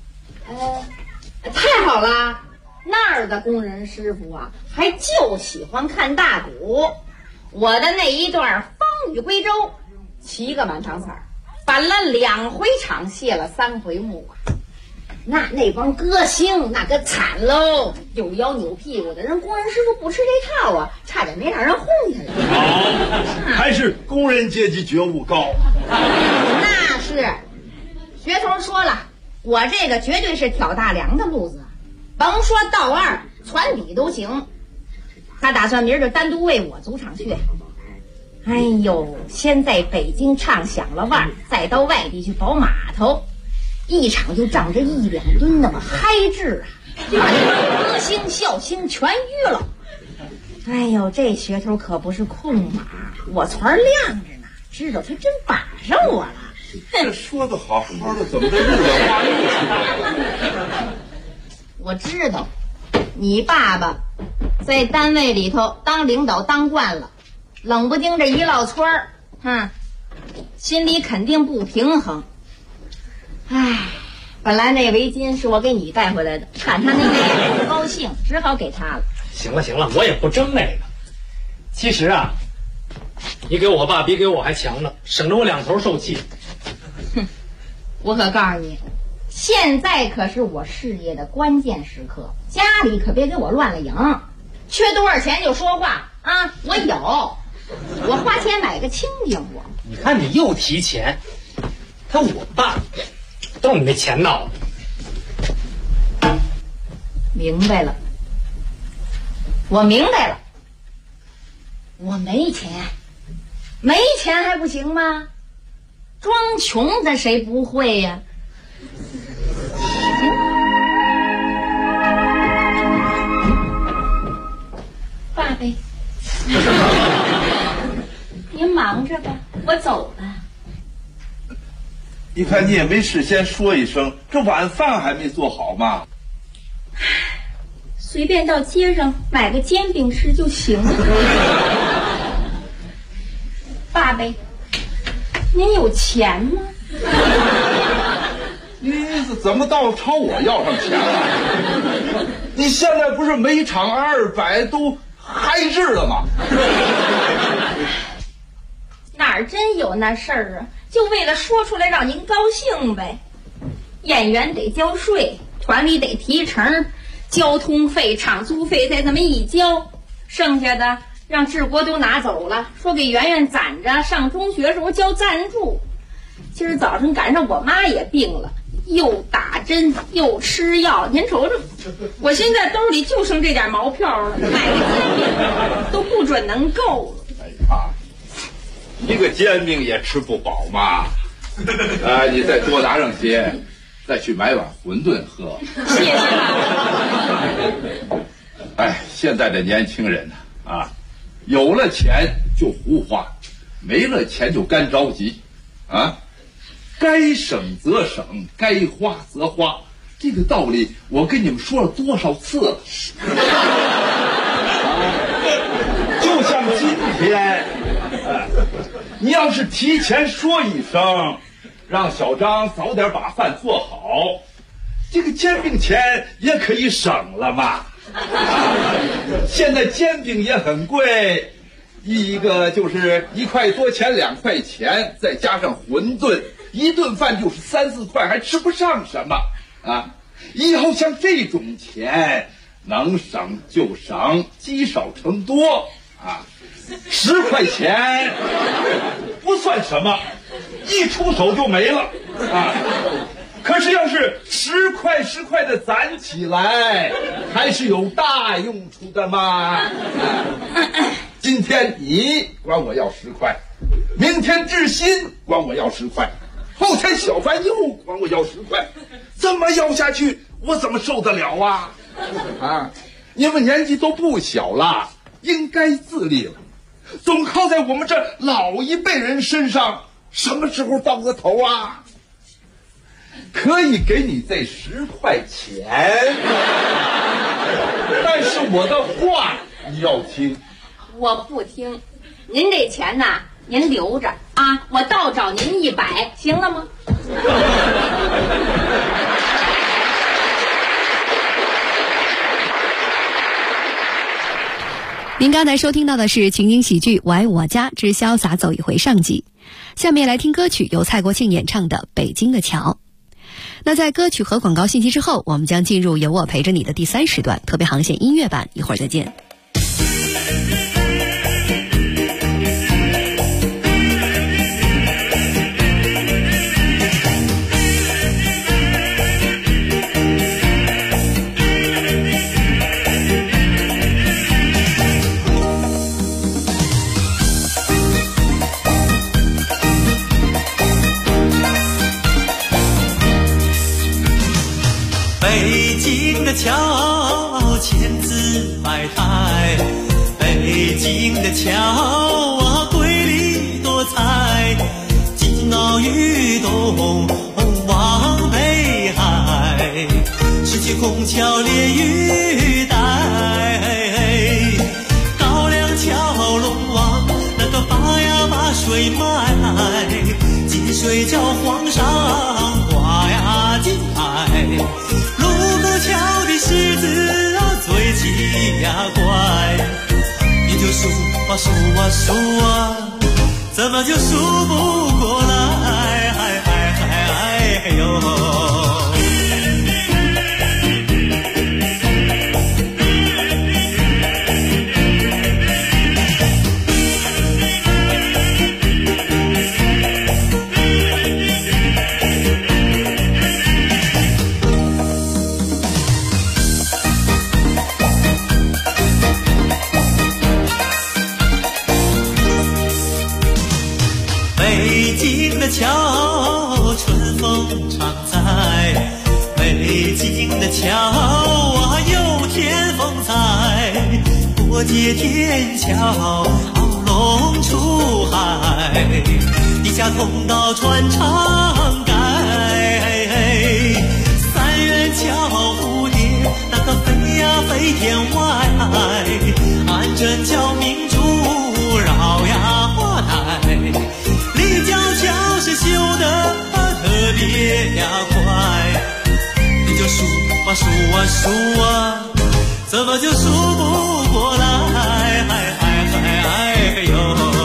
太好了，那儿的工人师傅啊，还就喜欢看大鼓。我的那一段风雨归舟，7个满堂彩，反了2回场，谢了3回幕啊。那帮歌星那可惨喽，扭腰扭屁股的，人工人师傅不吃这套啊，差点没让人轰下来。 好，还是工人阶级觉悟高。 那是，学头说了，我这个绝对是挑大梁的路子，甭说道2传底都行。他打算明儿就单独为我组场去。哎呦，先在北京唱响了腕，再到外地去保码头。一场就仗着1、2吨那么嗨制啊，把这歌星笑星全淤了。哎呦，这学头可不是空马，我船亮着呢，知道他真把上我了。 这说的好好的，怎么这日本话又出来了？ 我知道，你爸爸在单位里头当领导当惯了，冷不丁这一落村儿，心里肯定不平衡。唉，本来那围巾是我给你带回来的，看他那个不高兴，只好给他了。 行了，我也不争那个。其实啊，你给我爸比给我还强呢，省着我2头受气。 哼，我可告诉你，现在可是我事业的关键时刻，家里可别给我乱了营。缺多少钱就说话啊，我有，我花钱买个清净我。 你看你又提钱，我爸都是你那钱闹的。 明白了，我明白了，我没钱还不行吗？装穷的谁不会呀？爸呗，您忙着吧，我走了。 你看你也没事先说一声，这晚饭还没做好吗？ 随便到街上买个煎饼吃就行了。爸呗，您有钱吗？ 你怎么倒朝我要上钱了？你现在不是每场200都嗨制了吗？ 哪儿真有那事儿啊？就为了说出来让您高兴呗。演员得交税，团里得提成，交通费、场租费再这么一交，剩下的让治国都拿走了，说给圆圆攒着上中学时候交赞助。今儿早上赶上我妈也病了，又打针又吃药，您瞅瞅，我现在兜里就剩这点毛票了，买个煎饼都不准能够了。 哎呀，一个煎饼也吃不饱嘛。 你再多拿上些，再去买碗馄饨喝。 谢谢爸爸。现在的年轻人有了钱就胡花，没了钱就干着急，该省则省，该花则花，这个道理我跟你们说了多少次了？就像今天，你要是提前说一声，让小张早点把饭做好，这个煎饼钱也可以省了嘛。现在煎饼也很贵，一个就是1块多钱2块钱，再加上馄饨，一顿饭就是3、4块，还吃不上什么以后像这种钱能省就省，积少成多10块钱不算什么，一出手就没了可是要是10块的攒起来，还是有大用处的嘛。今天你管我要10块，明天志新管我要10块，后天小凡又管我要10块，这么要下去，我怎么受得了你们年纪都不小了，应该自立了，总靠在我们这老一辈人身上，什么时候到个头可以给你这10块钱，但是我的话你要听。 我不听，您这钱呐，您留着我倒找您100，行了吗？ 您刚才收听到的是情景喜剧《我爱我家之潇洒走一回》上集，下面来听歌曲，由蔡国庆演唱的《北京的桥》。那在歌曲和广告信息之后，我们将进入由我陪着你的第3时段特别航线音乐版，一会儿再见。 北京的桥千姿百态，北京的桥瑰丽多彩，金鳌玉洞望北海，石渠虹桥连玉带，高粱桥龙王那个把水卖，金水叫皇上挂金牌，卢沟桥的狮子嘴气怪，你就数怎么就数不过来，哟。北京的桥春风常在，北京的桥有天风采，过街天桥龙出海，地下通道穿长街，三元桥蝴蝶那个飞呀飞天外，安贞桥明珠绕呀台，立交桥是修得特别呀快，你就数怎么就数不过来，哟。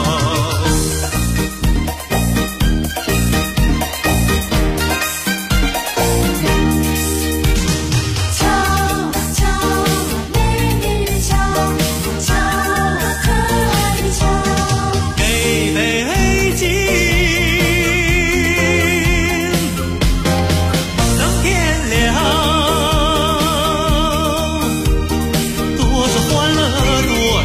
多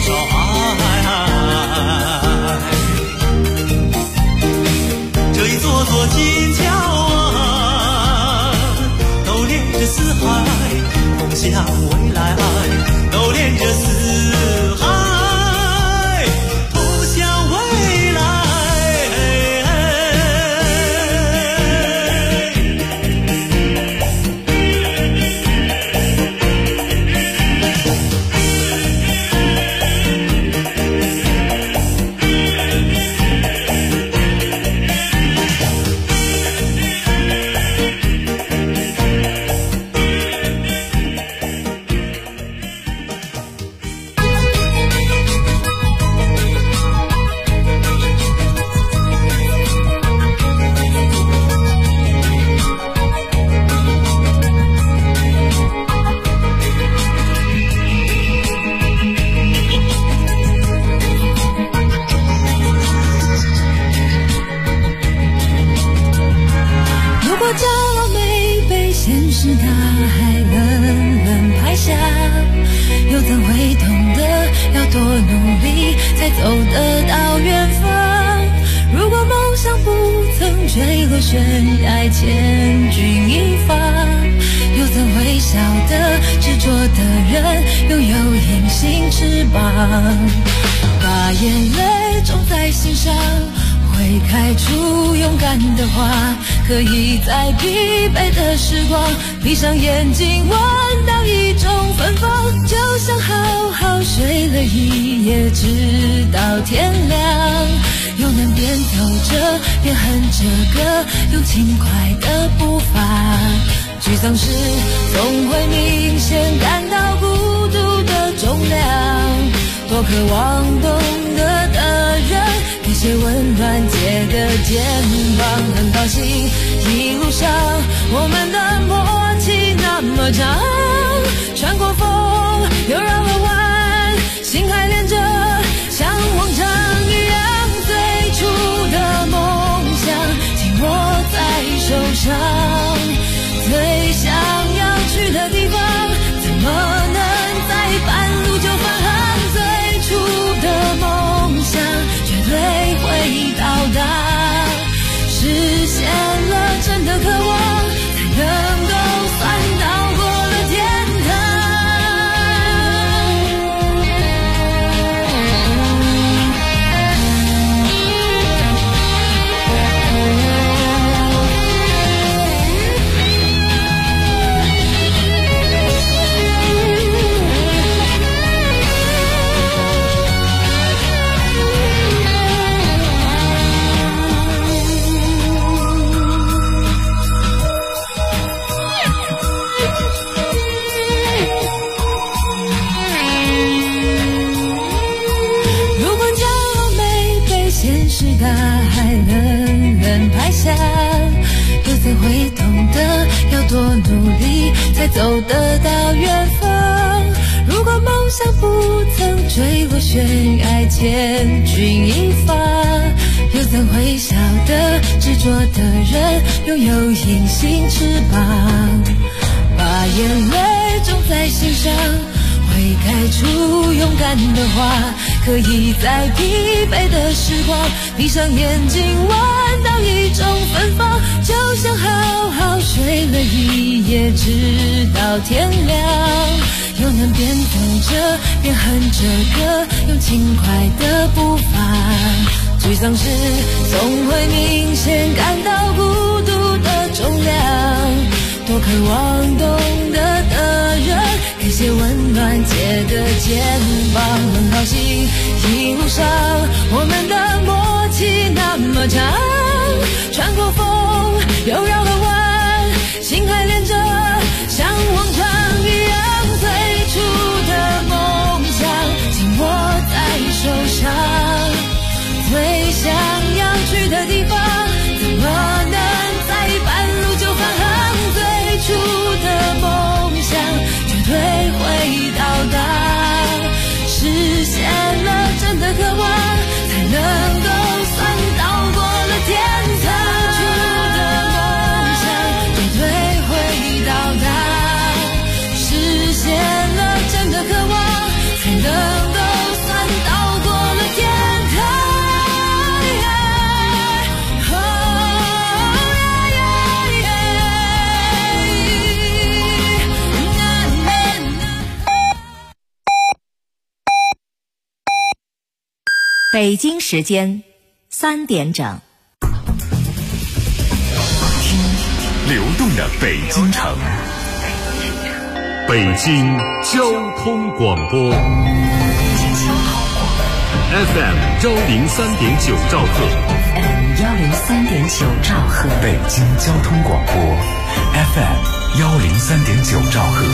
座座金桥啊，都连着四海，通向未来，都连着四海，通向未来。 把眼泪种在心上，会开出勇敢的花，可以在疲惫的时光闭上眼睛闻到一种芬芳，就像好好睡了一夜直到天亮，又能边走着边哼着歌，用轻快的步伐，沮丧时总会明显感到孤独的重量，多渴望懂得的人给些温暖借个肩膀，很高兴一路上我们的默契那么长，穿过风又绕了弯，心还连着像往常一样，最初的梦想紧握在手上，最想要去的地方怎么能在半路就返航，最初的梦想绝对会到达，实现了真的渴望，才能够算到过了天堂。大海冷冷拍下，又怎会懂得要多努力才走得到远方，如果梦想不曾坠落悬崖千钧一发，又怎会晓得执着的人拥有隐形翅膀，把眼泪种在心上，会开出勇敢的花，可以在疲惫的时光闭上眼睛闻到一种芬芳，就像好好睡了一夜直到天亮，又能边走着边哼着歌，用轻快的步伐，沮丧时总会明显感到孤独的重量，多渴望懂得的人给些温暖借个肩膀，很高兴一路上我们的默契那么长，穿过风又绕了弯，心还连着像往常一样，最初的梦想紧握在手上，最想要去的地方怎么能在半路就返航，最初的梦想绝对会到达，实现了真的渴望，才能够算到过了天北京时间3点整。 流动的北京城，北京交通广播 FM 103.9兆赫 103.9兆赫， 北京交通广播 FM 103.9兆赫。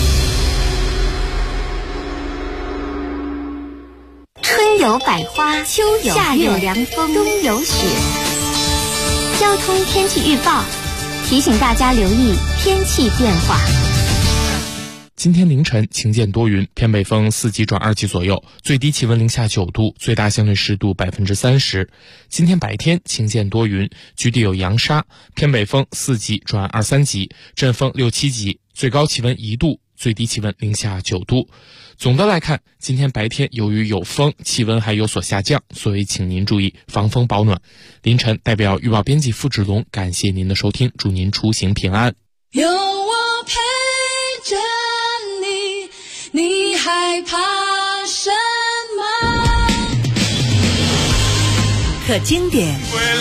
春有百花，秋有夏有凉风，冬有雪。交通天气预报提醒大家留意天气变化。 今天凌晨晴间多云，偏北风4级转2级左右，最低气温零下9度，最大相对湿度30%。今天白天晴间多云，局地有扬沙，偏北风4级转2、3级，阵风6、7级，最高气温1度，最低气温零下9度。总的来看，今天白天由于有风，气温还有所下降，所以请您注意防风保暖。凌晨代表预报编辑付志龙，感谢您的收听，祝您出行平安。 有我陪着你，你害怕什么？ 可经典，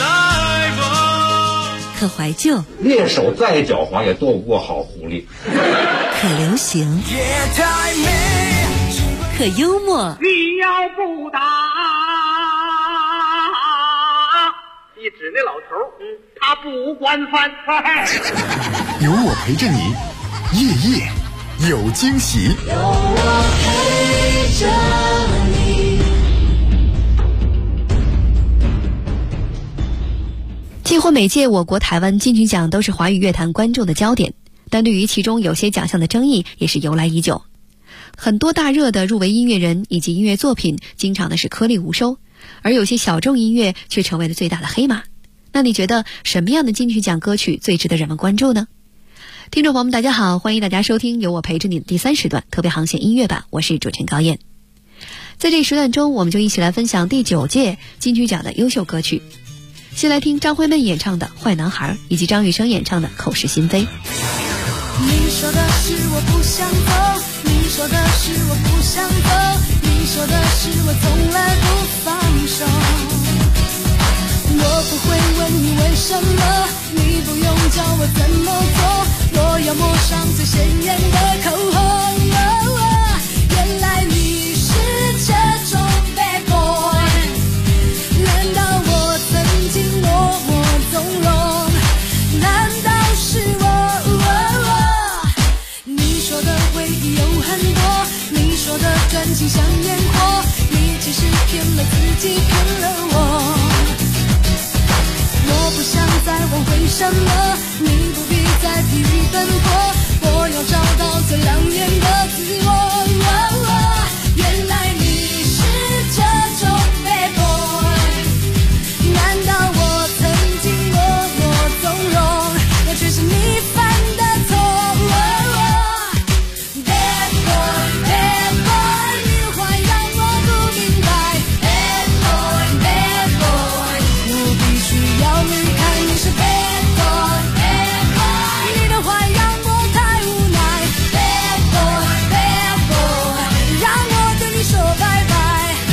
可怀旧， 猎手再狡猾也斗不过好狐狸。 可流行，可幽默。 你要不打，一指那老头，他不惯犯。 有我陪着你，夜夜有惊喜。 有我陪着你。 几乎每届我国台湾金曲奖都是华语乐坛关注的焦点，但对于其中有些奖项的争议也是由来已久。很多大热的入围音乐人以及音乐作品经常的是颗粒无收，而有些小众音乐却成为了最大的黑马。那你觉得什么样的金曲奖歌曲最值得人们关注呢？听众朋友们大家好，欢迎大家收听由我陪着你的第3时段特别航线音乐版，我是主持人高燕。在这一时段中，我们就一起来分享第9届金曲奖的优秀歌曲。先来听张惠妹演唱的《坏男孩》，以及张雨生演唱的《口是心非》。 你说的是我不想走，你说的是我不想走，你说的是我从来不放手。我不会问你为什么，你不用教我怎么做，我要抹上最鲜艳的口红。原来你是这种 bad boy， 难道我曾经默默纵容？难道是我？你说的回忆有很多，你说的专情像烟火，你其实骗了自己，骗了我。我不想再挽回什么，你不必再疲于奔波，我要找到最亮眼的自我。原来你是这种 bad boy， 难道我曾经默默纵容，那却是你犯的错。Bad boy bad boy， 你的坏让我不明白。Bad boy bad boy， 我必须要离开，你是 bad boy bad boy， 你的坏让我太无奈。Bad boy bad boy， 让我对你说拜拜。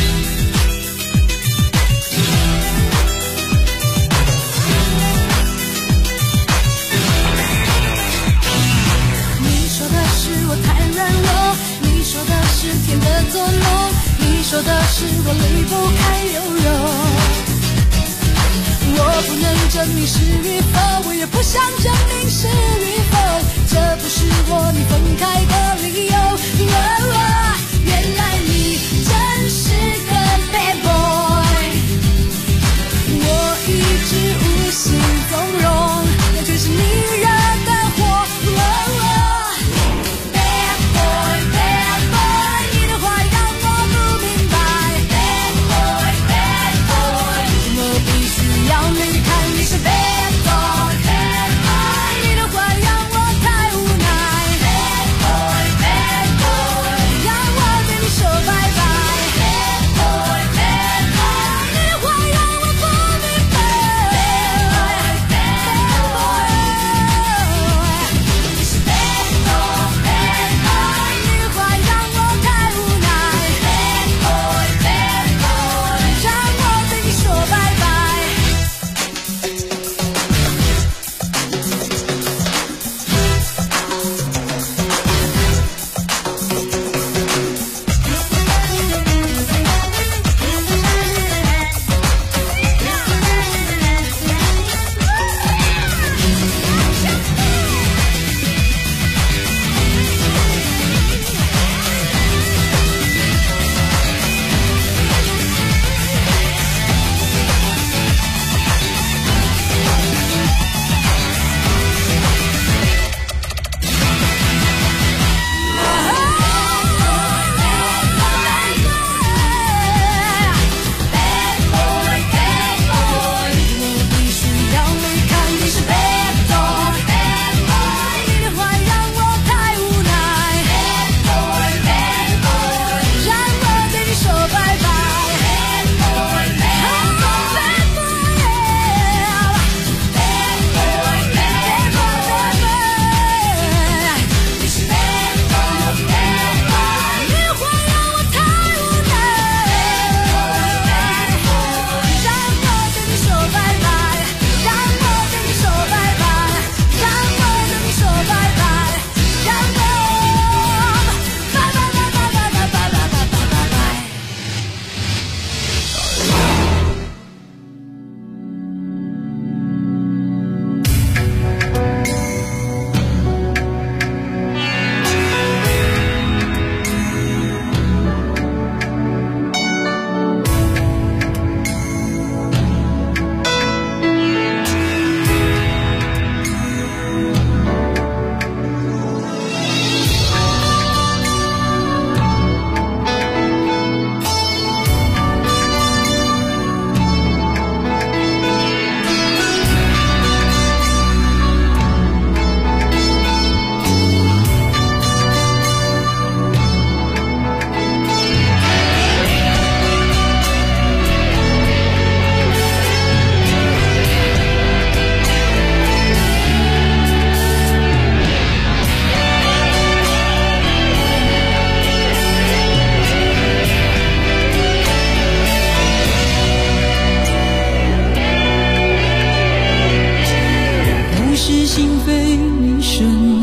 你说的是我太软弱，你说的是甜的作弄，你说的是我离不开优柔。我不能证明是与否，我也不想证明是与否，这不是我你分开的理由。原来你真是个 bad boy， 我一直无心纵容，那却是你惹的祸。Bad boy bad boy， 你的坏让我不明白。Bad boy bad boy， 我必须要离开，你是 bad boy bad boy， 你的坏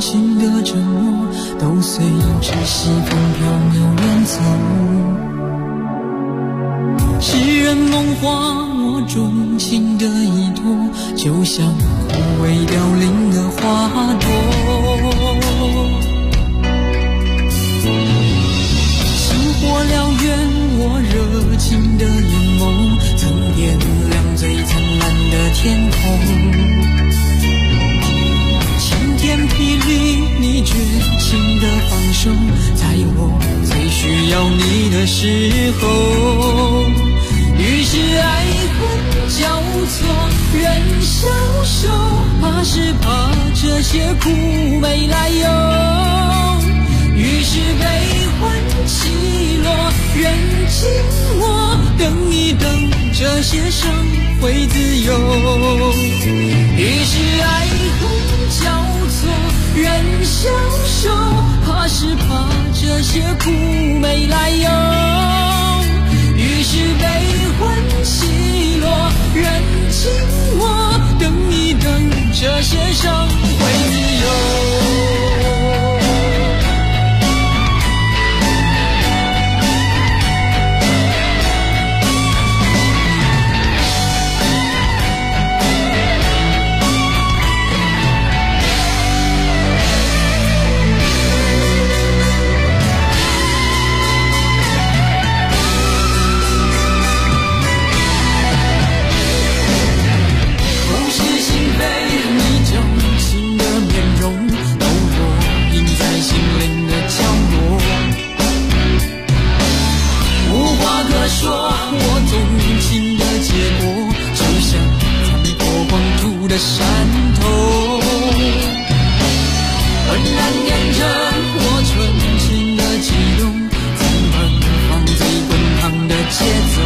情的承诺都随着西风飘渺远走。诗人梦话我钟情的依托，就像枯萎凋零的花朵。星火燎原我热情的眼眸，曾点亮最灿烂的天空。晴天霹雳你绝情的放手，在我最需要你的时候。于是爱恨交错，人消瘦，怕是怕这些苦没来由。于是悲欢起落，人静我等一等，这些伤会自由。于是爱恨交错，人消瘦，怕是怕这些苦没来由。于是悲欢起落，人静我等一等，这些伤会自由。说我动情的结果，就像穿过光秃的山头，浑然念着我纯情的悸动，在奔放最滚烫的节奏，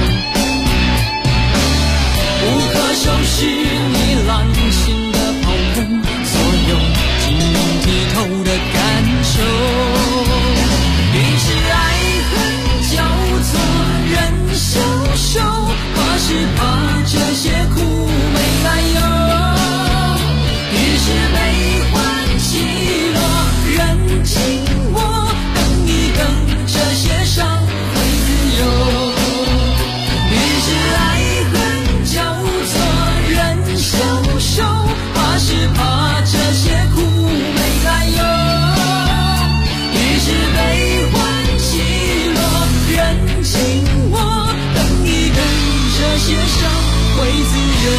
不可收拾你滥情的炮轰，所有晶莹剔透的感受。于是爱恨交错，人消瘦，怕是怕这些苦没来由。于是悲欢起落，人静我等一等，这些伤会自由。于是爱恨交错，人消瘦，怕是怕这些苦没来由。于是悲欢起落，人静我等一等，这些伤会自由，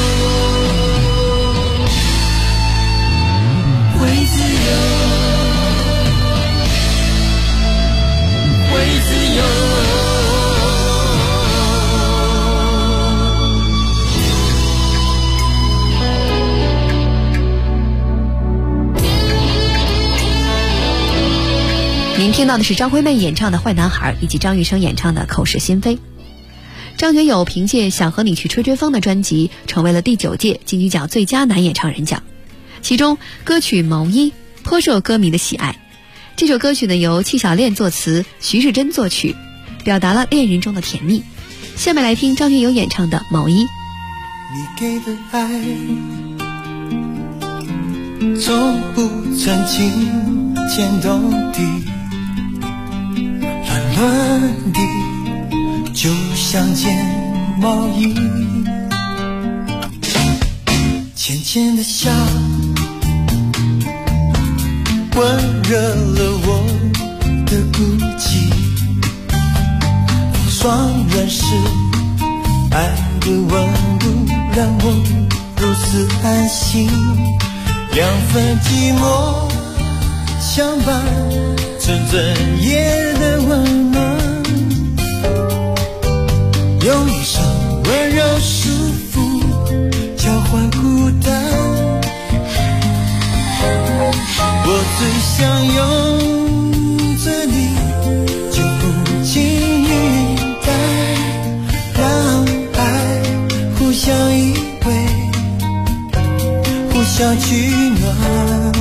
会自由，会自由。 您听到的是张惠妹演唱的《坏男孩》，以及张雨生演唱的《口是心非》。张学友凭借《想和你去吹吹风》的专辑，成为了第9届金曲奖最佳男演唱人奖。其中歌曲《毛衣》颇受歌迷的喜爱。这首歌曲呢，由戚小恋作词，徐世珍作曲，表达了恋人中的甜蜜。下面来听张学友演唱的《毛衣》。 你给的爱从不曾惊天动地，乱乱地就像件毛衣，浅浅的笑温热了我的孤寂，双软是爱的温度，让我如此安心。2份寂寞相伴，整整夜的温暖，用一生温柔束缚，交换孤单。我最想拥着你，就不轻易带，让爱互相依偎，互相取暖。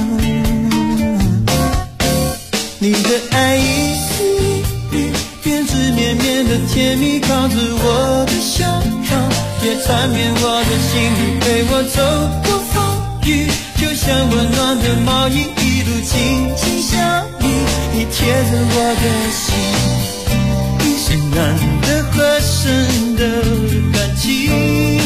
你的爱一丝一缕，编织绵绵的甜蜜，靠着我的胸膛，也缠绵我的心里，陪我走过风雨，就像温暖的毛衣，一路紧紧相依，你贴着我的心，你是难得合身的感情。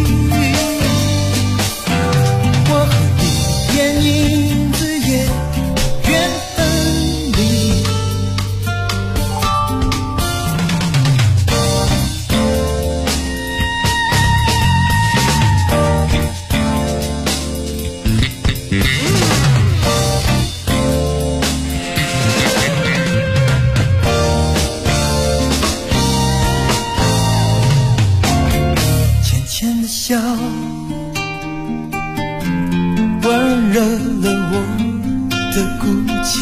我和你眼影子也缘分里，浅浅的笑温热了我的孤寂，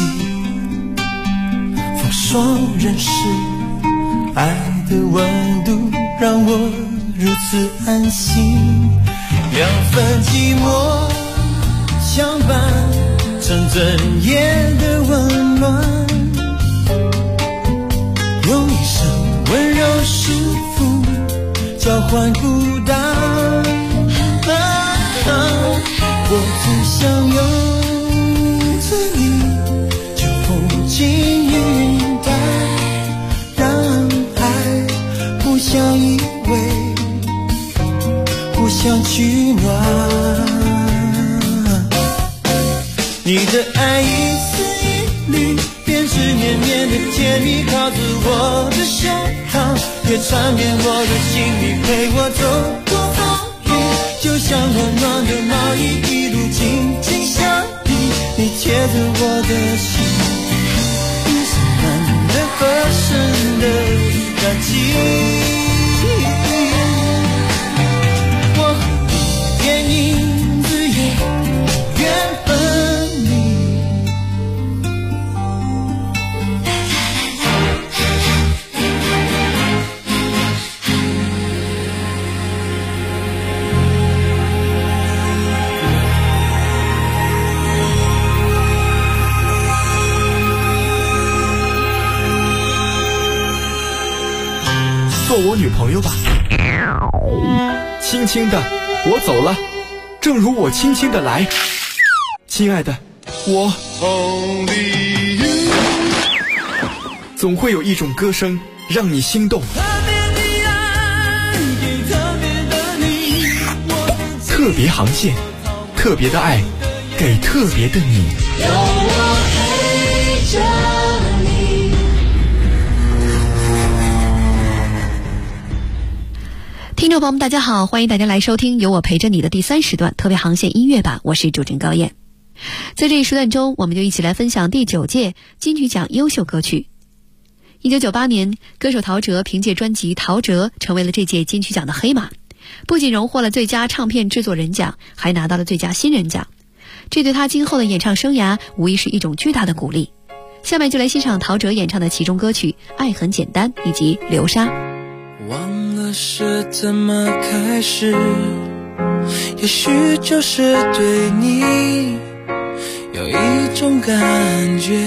风霜人世爱的温度让我如此安心，两份寂寞相伴成整夜的温暖，用一生温柔束缚交换孤单，我只想拥着你，就风轻云淡，让爱互相依偎，互相取暖。你的爱一丝一缕，便是绵绵的甜蜜，靠着我的胸膛，也缠遍我的心里，陪我走过风雨，就像暖暖的毛衣，一路紧紧相依，你贴着我的心，你是难得合身的感情。我和你眼影子也缘分里， 做我女朋友吧。轻轻的，我走了，正如我轻轻的来。亲爱的，我总会有一种歌声让你心动。特别航线，特别的爱，给特别的你。 有我陪着你。 听众朋友们大家好，欢迎大家来收听由我陪着你的第3时段特别航线音乐版，我是主持人高燕。在这一时段中，我们就一起来分享第9届金曲奖优秀歌曲。1998年，歌手陶喆凭借专辑《陶喆》成为了这届金曲奖的黑马，不仅荣获了最佳唱片制作人奖，还拿到了最佳新人奖，这对他今后的演唱生涯无疑是一种巨大的鼓励。下面就来欣赏陶喆演唱的其中歌曲《爱很简单》以及《流沙》。 忘了是怎么开始，也许就是对你有一种感觉，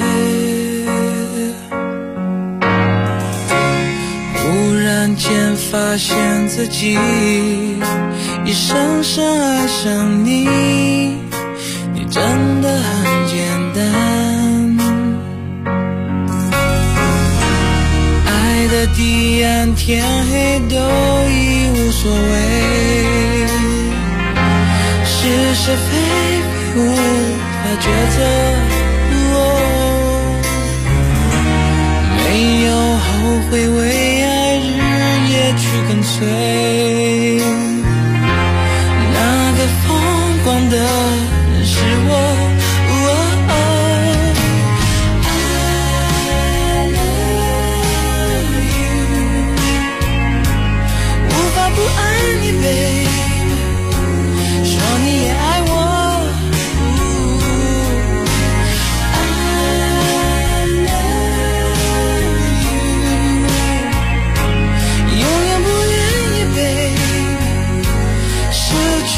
忽然间发现自己已深深爱上你，你真的很简单，爱的地暗天黑都已无所谓，是是非非无法抉择，没有后悔，为爱日夜去跟随，那个疯狂的人是我。不爱你 baby， 说你也爱我， I love you， 永远不愿意 baby 失去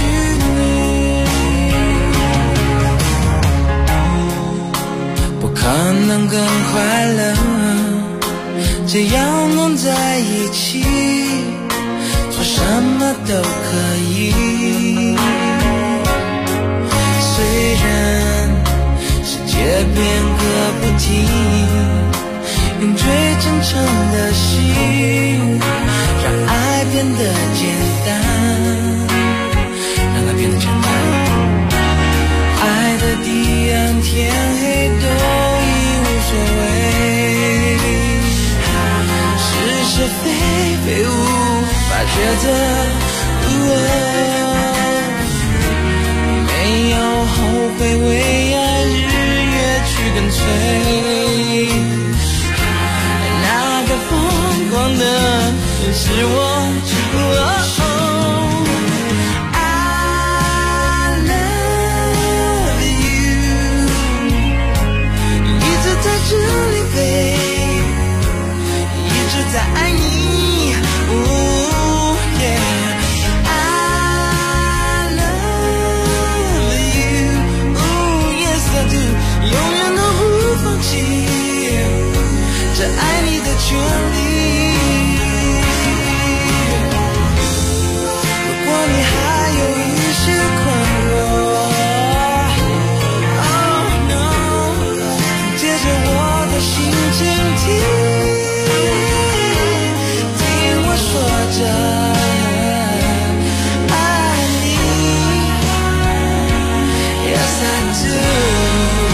你，不可能更快乐，只要能在一起，什么都可以，虽然世界边个不停，用最真诚的心，让爱变得简单，让它变得简单。爱的彼岸，天黑都已无所谓，是是非非无法抉择。没有后悔，为爱日夜去跟随，那个疯狂的是我。I love you， 一直在这里飞，一直在爱你。这爱你的权利，如果你还有一些困惑 ，Oh no， 接着我的心倾听，听我说着爱你 ，Yes I do。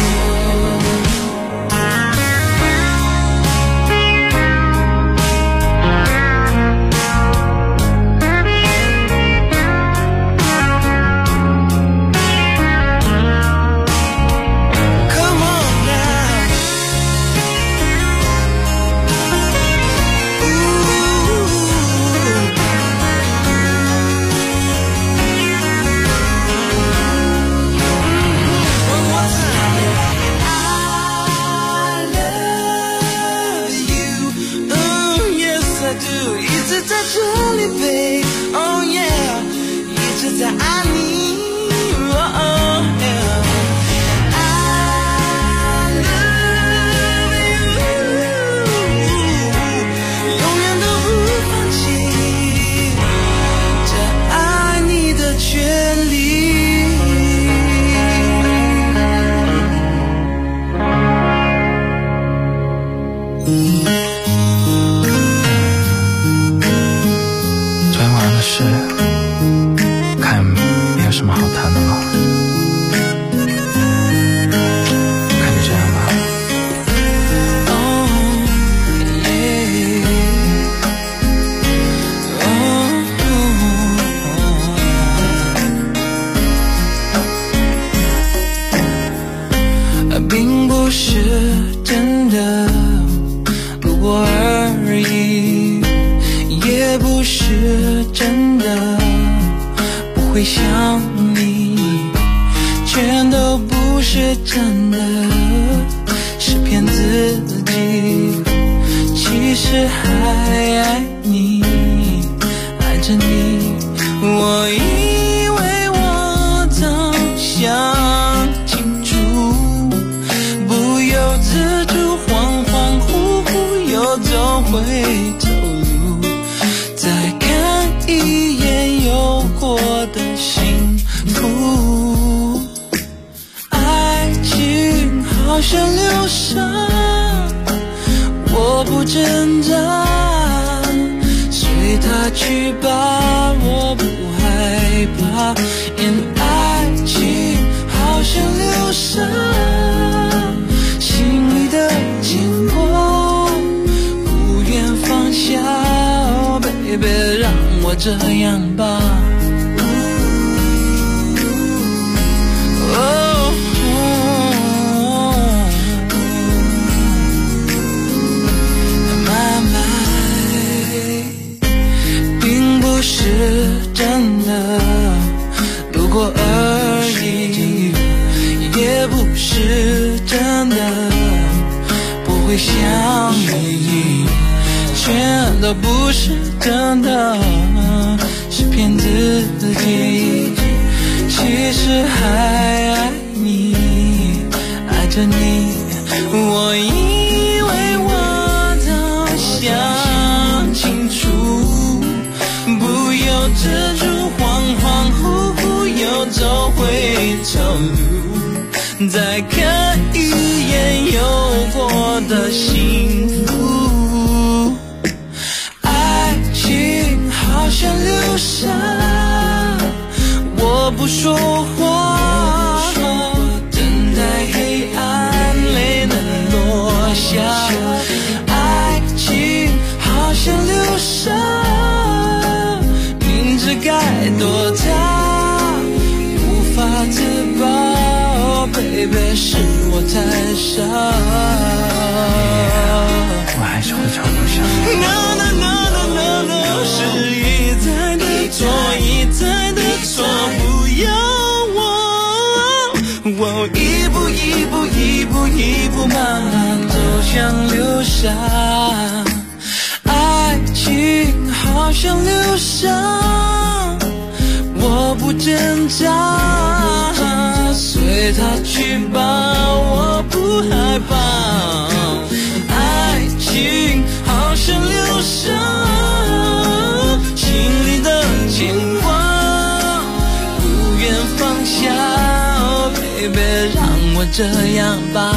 这样吧买并不是真的，路过而已，也不是真的，不会想你，全都不是真的，是骗自己，其实还爱你，爱着你，我以为我都想清楚，不由自主，恍恍惚惚又走回头路，再看一眼有过的幸福。爱情好像流沙，我不说话，等待黑暗泪能落下。爱情好像流沙，明知该躲它，无法自拔。Baby， 是我太傻，我还是会找留下。No， 是一再的错，一再的错，不要我一步慢慢走向流沙。爱情好像流沙，我不挣扎，随它去吧，我不害怕。爱情好像流沙，心里的牵挂不愿放下。Baby， 让我这样吧。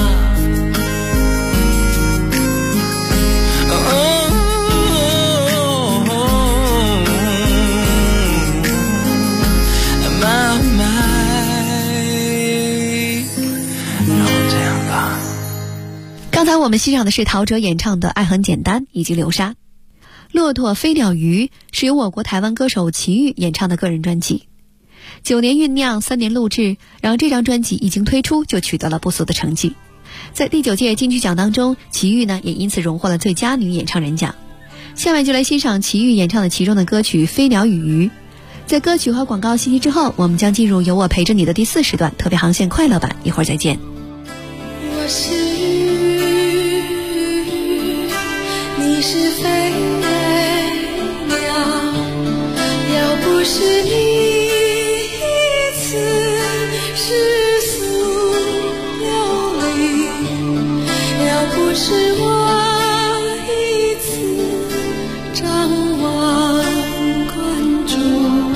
刚才我们欣赏的是陶喆演唱的《爱很简单》以及《流沙》。骆驼飞鸟鱼是由我国台湾歌手齐豫演唱的个人专辑，9年酝酿，3年录制，让这张专辑一经推出就取得了不俗的成绩。在第9届金曲奖当中，齐豫呢也因此荣获了最佳女演唱人奖。下面就来欣赏齐豫演唱的其中的歌曲《飞鸟与鱼》。在歌曲和广告信息之后，我们将进入由我陪着你的第4时段特别航线快乐版，一会儿再见。 我是鱼，你是飞鸟，要不是你一次世俗流离，要不是我一次张望关注，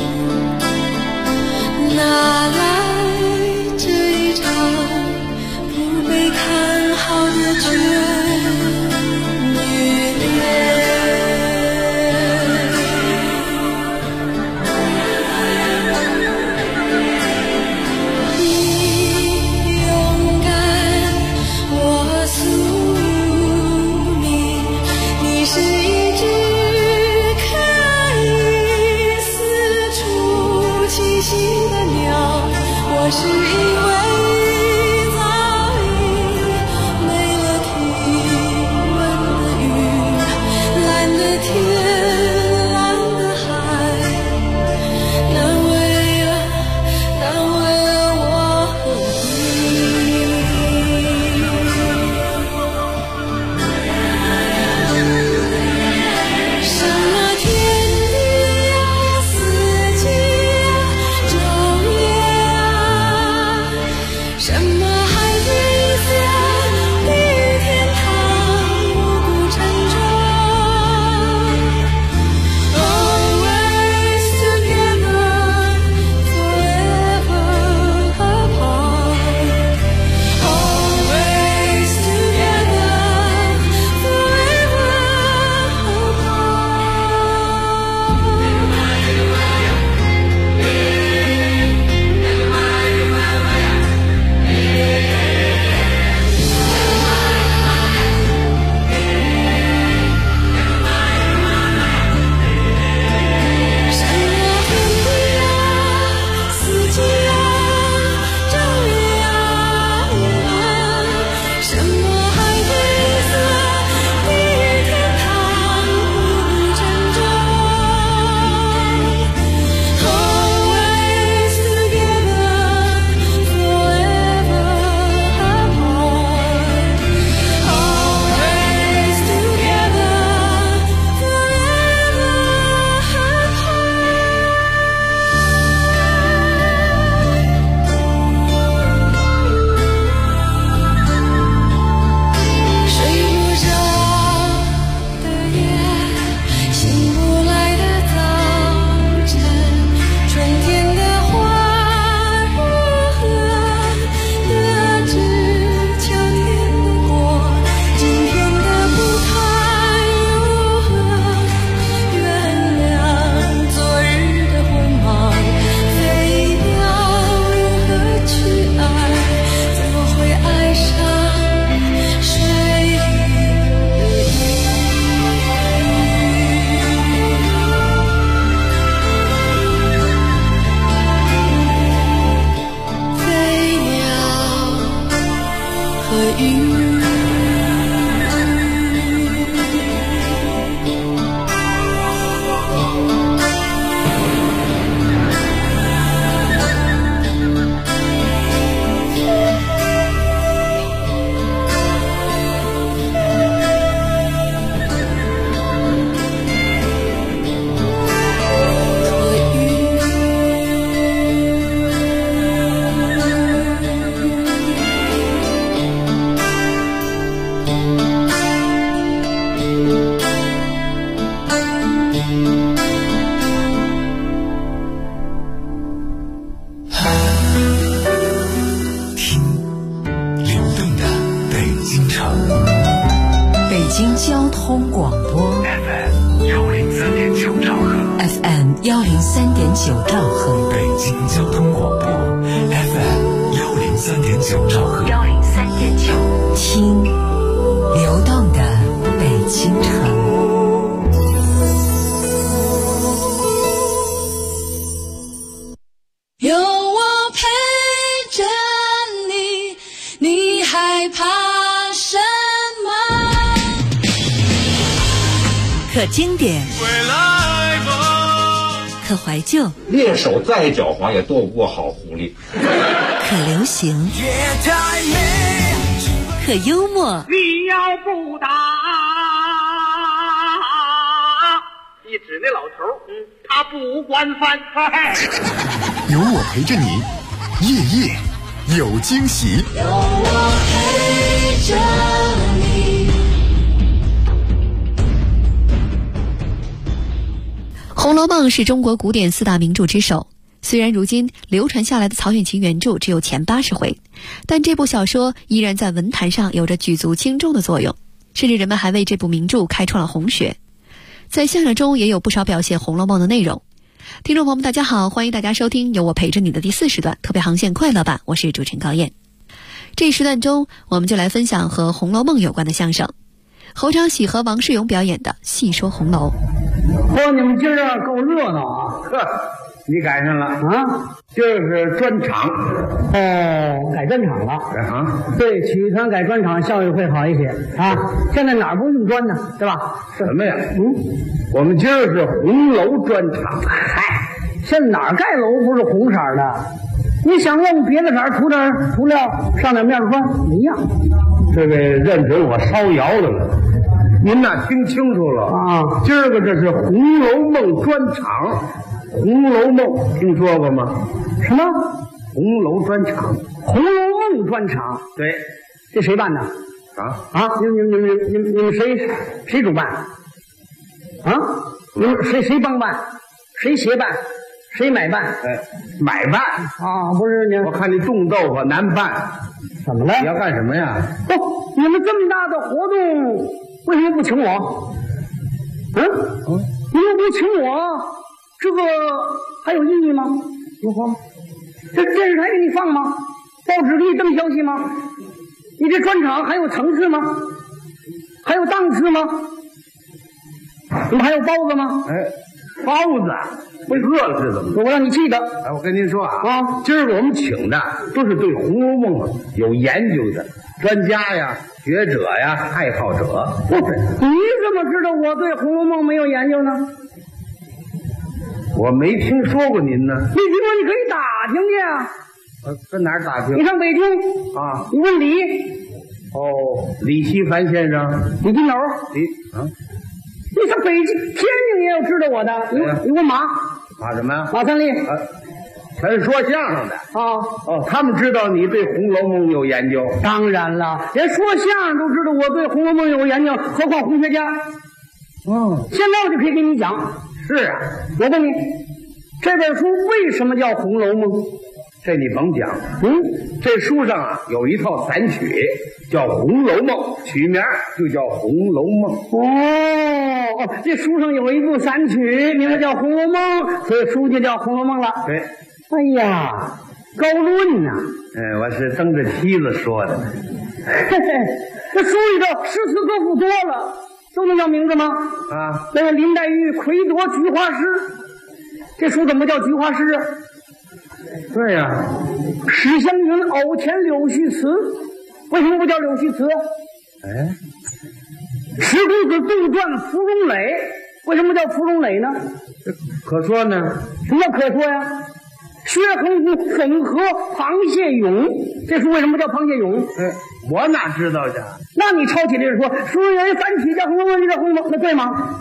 哪来这一场不被看好的眷恋？你勇敢，我宿命，你是一只可以四处栖息的鸟，我是一位 103.9兆赫， 北京交通广播 FM 103.9兆赫 ，103.9，听流动的北京城。 有我陪着你，你害怕什么？ 可经典，可怀旧， 猎手再狡猾也斗不过好狐狸。 可流行，可幽默。 你要不打，一指那老头，他不惯犯。 有我陪着你，夜夜有惊喜。 有我陪着你。 《红楼梦》是中国古典4大名著之首，虽然如今流传下来的曹雪芹原著只有前80回，但这部小说依然在文坛上有着举足轻重的作用，甚至人们还为这部名著开创了红学。在相声中也有不少表现《红楼梦》的内容。听众朋友们大家好，欢迎大家收听由我陪着你的第4时段特别航线快乐版，我是主持人高燕。这一时段中我们就来分享和《红楼梦》有关的相声，侯长喜和王世勇表演的戏说红楼。 你们今儿够热闹啊！你赶上了啊！今儿是专场哦，改专场了啊！对，曲艺团改专场，效益会好一些啊！现在哪儿不用专呢？对吧？什么呀？我们今儿是红楼专场。嗨，现在哪儿盖楼不是红色的？你想用别的色儿涂点涂料，上点面砖，一样。这位认准我烧窑的了。您呐，听清楚了啊！今儿个这是《红楼梦》专场，《红楼梦》听说过吗？什么？红楼专场，《红楼梦》专场？对，这谁办的？你们谁主办？啊？你们谁帮办？谁协办？谁买办？买办啊！不是你，我看你种豆腐难办。怎么了？你要干什么呀？你们这么大的活动。为什么不请我？你们不请我，这个还有意义吗？如何？这电视台给你放吗？报纸给你登消息吗？你这专场还有层次吗？还有档次吗？你们还有包子吗？包子会饿了是怎么？我让你记得。我跟您说啊，今儿个我们请的都是对《红楼梦》有研究的专家呀、学者呀、爱好者。你怎么知道我对《红楼梦》没有研究呢？我没听说过您呢。没听说你可以打听去啊。跟哪儿打听？你上北京啊，你问李。李希凡先生，李金楼。你上北京、天津也有知道我的。你问马什么呀？马三立。全说相声的啊。他们知道你对《红楼梦》有研究。当然了，连说相声都知道我对《红楼梦》有研究，何况红学家。现在我就可以跟你讲。是啊，我问你，这本书为什么叫《红楼梦》？这你甭讲。这书上啊有一套散曲叫《红楼梦》，曲名就叫《红楼梦》。这书上有一部散曲，名字叫《红楼梦》，所以书就叫《红楼梦》了。对。哎呀，高论呐！我是蹬着梯子说的。这书里头诗词歌赋多了，都能叫名字吗？那个林黛玉魁夺菊花诗，这书怎么叫菊花诗啊？对呀，史湘云偶填柳絮词， 为什么不叫柳絮词？哎，石公子杜撰芙蓉蕾，为什么叫芙蓉蕾呢？可说呢。什么叫可说呀？薛恒夫粉河螃蟹蛹，这书为什么叫螃蟹蛹？我哪知道去？那你抄起这个说，书人繁体叫红楼梦，叫红楼梦，那对吗？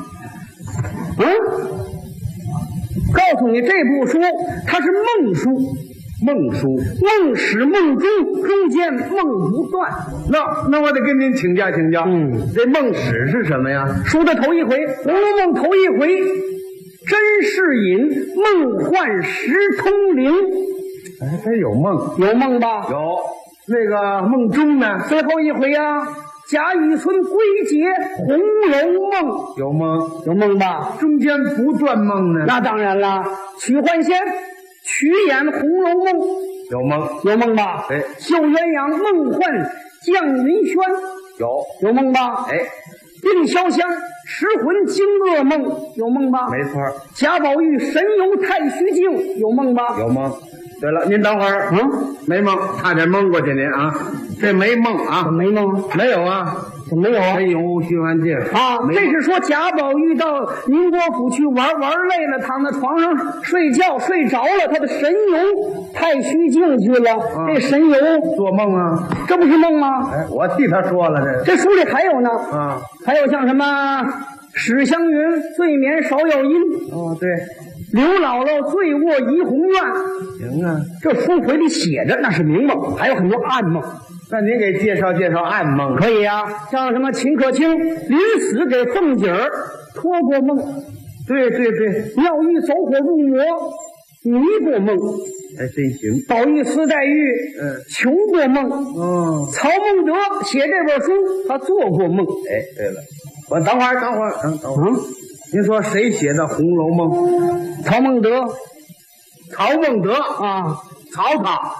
告诉你，这部书它是梦书，梦始梦终，中间梦不断。那我得跟您请教请教。这梦始是什么呀？书的头一回，《红楼梦》头一回，甄士隐梦幻识通灵。哎，真有梦，有梦吧？有。那个梦中呢，最后一回啊，贾雨村归结《红楼梦》，有梦，有梦吧？中间不断梦呢？那当然了，曲幻仙曲演《红楼梦》，有梦，有梦吧？哎，绣鸳鸯梦幻降云轩，有梦吧？哎，病潇湘识魂惊噩梦，有梦吧？没错。贾宝玉神游太虚境，有梦吧？有梦。对了，您等会儿，没梦，差点蒙过去您啊，这没梦啊，怎么没梦？没有啊，怎么没有啊？神游虚幻境啊，这是说贾宝玉到宁国府去玩累了，躺在床上睡觉睡着了，他的神游太虚境去了。这神游做梦啊，这不是梦吗？哎，我替他说了，这书里还有呢啊，还有像什么史湘云醉眠少有因，对。刘姥姥醉卧怡红院，行啊，这书回里写着那是明梦，还有很多暗梦。那您给介绍介绍暗梦？可以啊，像什么秦可卿临死给凤姐儿托过梦，对，妙玉走火入魔迷过梦，哎，真行。宝玉思黛玉求过梦，曹孟德写这本书他做过梦。哎，对了，我等会儿。您说谁写的《红楼梦》？曹孟德啊，曹操，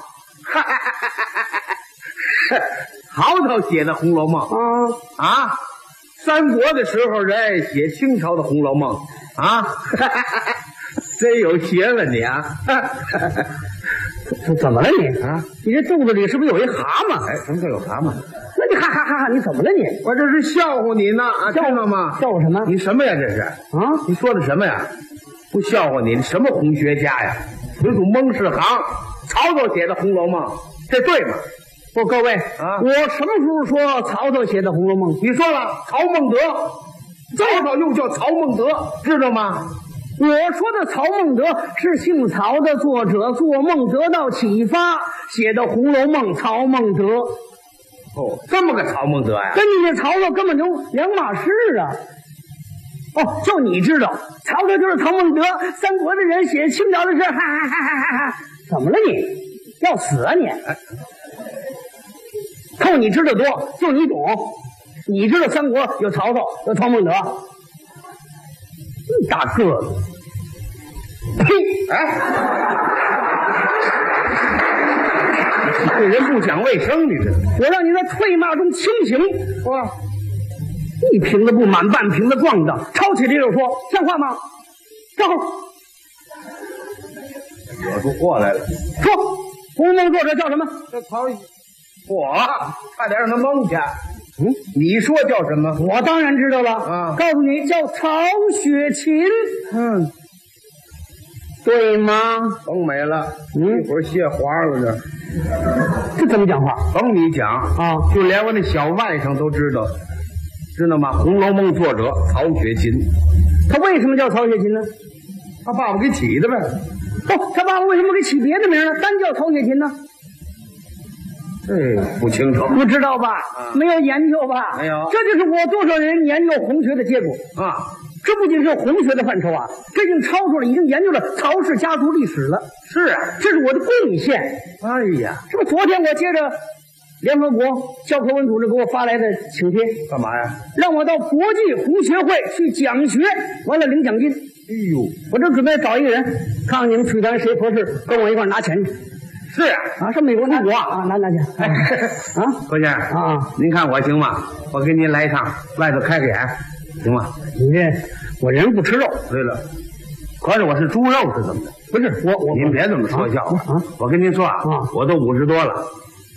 曹操写的《红楼梦》啊，三国的时候人爱写清朝的《红楼梦》啊，真有学问你啊！怎么了你啊？你这肚子里是不是有一蛤蟆？哎，什么叫有蛤蟆？那你哈哈哈哈！你怎么了你？我这是笑话你呢啊！知道吗？笑话什么？你什么呀？这是啊？你说的什么呀？不笑话你，什么红学家呀？纯属蒙氏行。曹操写的《红楼梦》，这对吗？不，各位啊，我什么时候说曹操写的《红楼梦》？你说了，曹孟德，曹操又叫曹孟德，知道吗？我说的曹孟德是姓曹的作者做梦得到启发写的《红楼梦》，曹孟德。这么个曹孟德呀，跟你这曹操根本就两码事啊！就你知道，曹操就是曹孟德，三国的人写清朝的事，哈！怎么了你？要死啊你！扣你知道多，就你懂。你知道三国有曹操，有曹孟德，这么大个子，呸！这人不讲卫生，你知道？我让你在唾骂中清醒，哇！一瓶子不满，半瓶子撞的，抄起这首说，像话吗？站好，惹出祸来了。说，《红楼梦》作者叫什么？这曹我差点让他蒙去。你说叫什么？我当然知道了啊！告诉你，叫曹雪芹。对吗？甭美了，一会儿谢花了这怎么讲话？甭你讲啊，就连我那小外甥都知道吗？《红楼梦》作者曹雪芹，他为什么叫曹雪芹呢？他爸爸给起的呗。他爸爸为什么给起别的名呢？单叫曹雪芹呢？不清楚，不知道吧？没有研究吧？没有，这就是我多少人研究红学的结果啊！这不仅是红学的范畴啊，这已经超出了，已经研究了曹氏家族历史了。是啊，这是我的贡献。哎呀，这不昨天我接着联合国教科文组织给我发来的请帖，干嘛呀？让我到国际红学会去讲学，完了领奖金。哎呦，我正准备找一个人，看看你们曲团谁合适，跟我一块拿钱去。是啊，上美国拿啊，拿去。郭先生啊，您看我行吗？我给您来一趟，外头开个眼，行吗？你这我人不吃肉。对了，可是我是猪肉是怎么的？不是我您别这么说笑啊！我跟您说啊，我都50多了，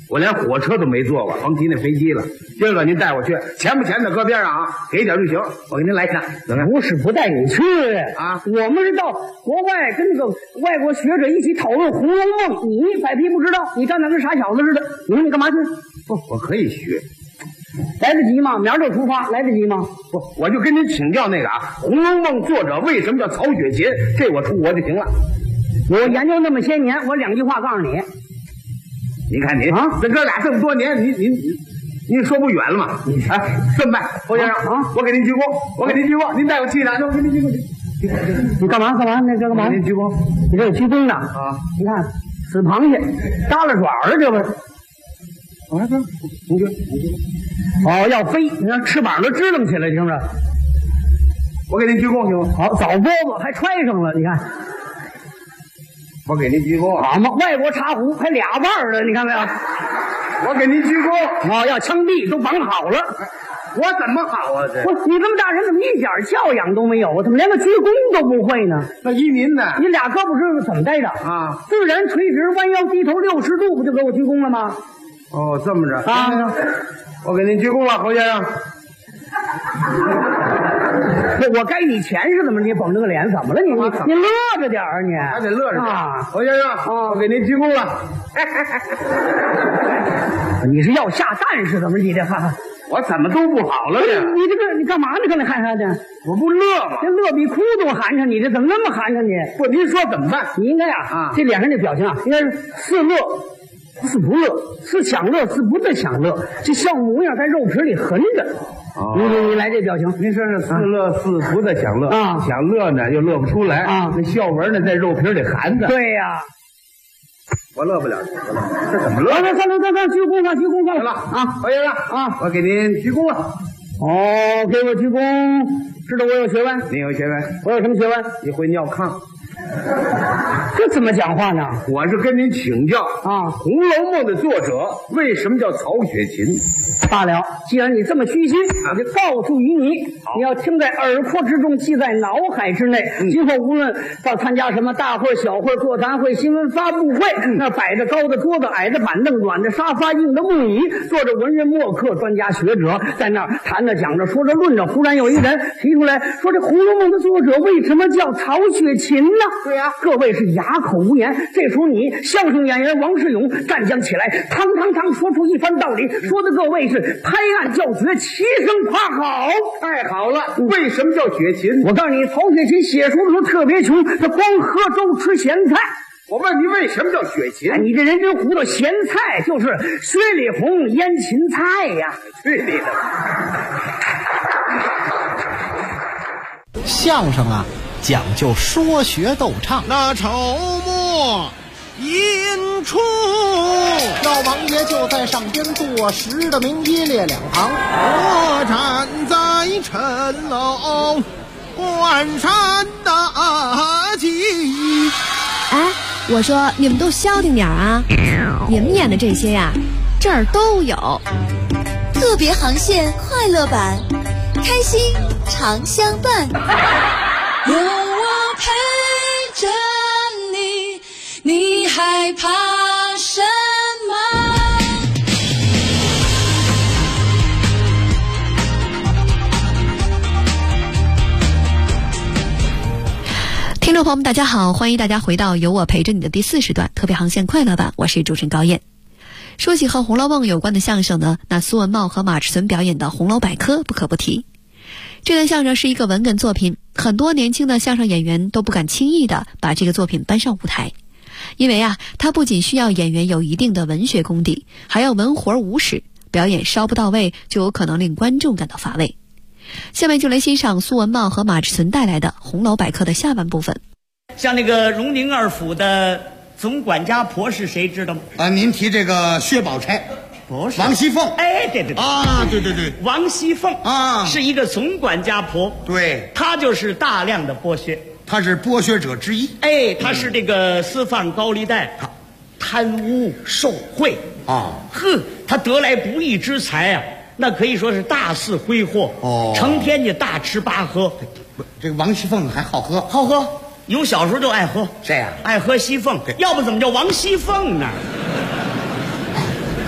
我连火车都没坐过，甭提那飞机了。今儿个您带我去，钱不钱的搁边上啊，给点就行。我给您来一趟，怎么样？ 不是不带你去啊， 我们是到国外跟那个外国学者一起讨论《红楼梦》，你摆皮不知道，你站那跟傻小子似的。你说你干嘛去？ 不，我可以学。 来得及吗？明儿就出发，来得及吗？ 不，我就跟您请教那个啊，《红楼梦》作者为什么叫曹雪芹，这我出国就行了。 我研究那么些年，我2句话告诉你。 你看你啊，这哥俩这么多年，您说不远了嘛？哎，这么办，侯先生啊，我给您鞠躬，我给您鞠躬，您带我去哪？我给您鞠躬。 你干嘛？那这干嘛？ 给您鞠躬， 你这有鞠躬的啊？你看，死螃蟹耷拉爪儿，这不是？ 我说，你就哦，要飞，你让翅膀都支棱起来，听着。 我给您鞠躬行吗？ 好，早饽饽还揣上了，你看。 我给您鞠躬， 好嘛，外国茶壶还俩腕了，你看没有？ 我给您鞠躬。 哦，要枪毙都绑好了。 我怎么好啊？这你这么大人怎么一点教养都没有啊？怎么连个鞠躬都不会呢？ 那依您呢？ 你俩胳膊是怎么待着啊？ 自然垂直，弯腰低头60度，不就给我鞠躬了吗？ 哦，这么着啊！ 我给您鞠躬了，侯先生。 我该你钱是怎么？你绷着个脸怎么了？你乐着点儿，你还得乐着点啊！ 侯先生啊，我给您鞠躬了。 你是要下蛋是怎么？你这我怎么都不好了呢？ 你这个你干嘛呢？搁那喊啥呢？ 我不乐吗？ 这乐比哭都寒碜，你这怎么那么寒碜你？ 不，您说怎么办？ 你应该这脸上这表情应该是似乐似不乐，似享乐似不得享乐，这笑模样在肉皮里横着。你来这表情， 您说是似乐似不得享乐啊， 享乐呢又乐不出来啊， 那笑纹呢在肉皮里含着。 对呀， 我乐不了，这怎么乐？ 算了，鞠躬上了啊，侯先生啊，我给您鞠躬了。 哦，给我鞠躬，知道我有学问？ 您有学问？ 我有什么学问？ 你会尿炕。 这怎么讲话呢？ 我是跟您请教啊，《红楼梦》的作者为什么叫曹雪芹？ 罢了，既然你这么虚心，我就告诉于你，你要听在耳廓之中，记在脑海之内。今后无论到参加什么大会、小会、座谈会、新闻发布会，那摆着高的桌子、矮的板凳、软的沙发、硬的木椅，坐着文人墨客、专家学者，在那儿谈着、讲着、说着、论着。忽然有一人提出来说：“这《红楼梦》的作者为什么叫曹雪芹呢？” 对呀， 各位是哑口无言。这时候你相声演员王世勇站将起来，堂说出一番道理，说的各位是拍案叫绝，齐声夸好。 太好了！为什么叫雪芹？ 我告诉你，曹雪芹写书的时候特别穷，他光喝粥吃咸菜。 我问你为什么叫雪芹？ 你这人真糊涂，咸菜就是薛里红腌芹菜呀！ 去你的！ 相声啊，讲究说学逗唱。 那筹末引出， 老王爷就在上边坐实的名一列两行。 我站在城楼关山大吉。 哎，我说你们都消停点啊！你们演的这些呀，这儿都有。 特别航线快乐版，开心常相伴。 有我陪着你，你害怕什么？ 听众朋友们大家好，欢迎大家回到有我陪着你的第40段特别航线快乐版，我是主持人高燕。说起和《红楼梦》有关的相声呢，那苏文茂和马志存表演的《红楼百科》不可不提。这段相声是一个文哏作品，很多年轻的相声演员都不敢轻易的把这个作品搬上舞台，因为它不仅需要演员有一定的文学功底，还要文活武史，表演稍不到位就有可能令观众感到乏味。下面就来欣赏苏文茂和马志存带来的《红楼百科》的下半部分。 像那个荣宁二府的总管家婆是谁知道吗？ 您提这个薛宝钗， 不是王熙凤。 哎，对啊，对， 王熙凤啊， 是一个总管家婆。 对， 她就是大量的剥削， 她是剥削者之一。 哎，她是这个私放高利贷、贪污受贿啊， 她得来不易之财啊，那可以说是大肆挥霍哦， 成天就大吃八喝。 这个王熙凤还好喝， 好喝。有小时候就爱喝， 谁呀？ 爱喝西凤，要不怎么叫王熙凤呢？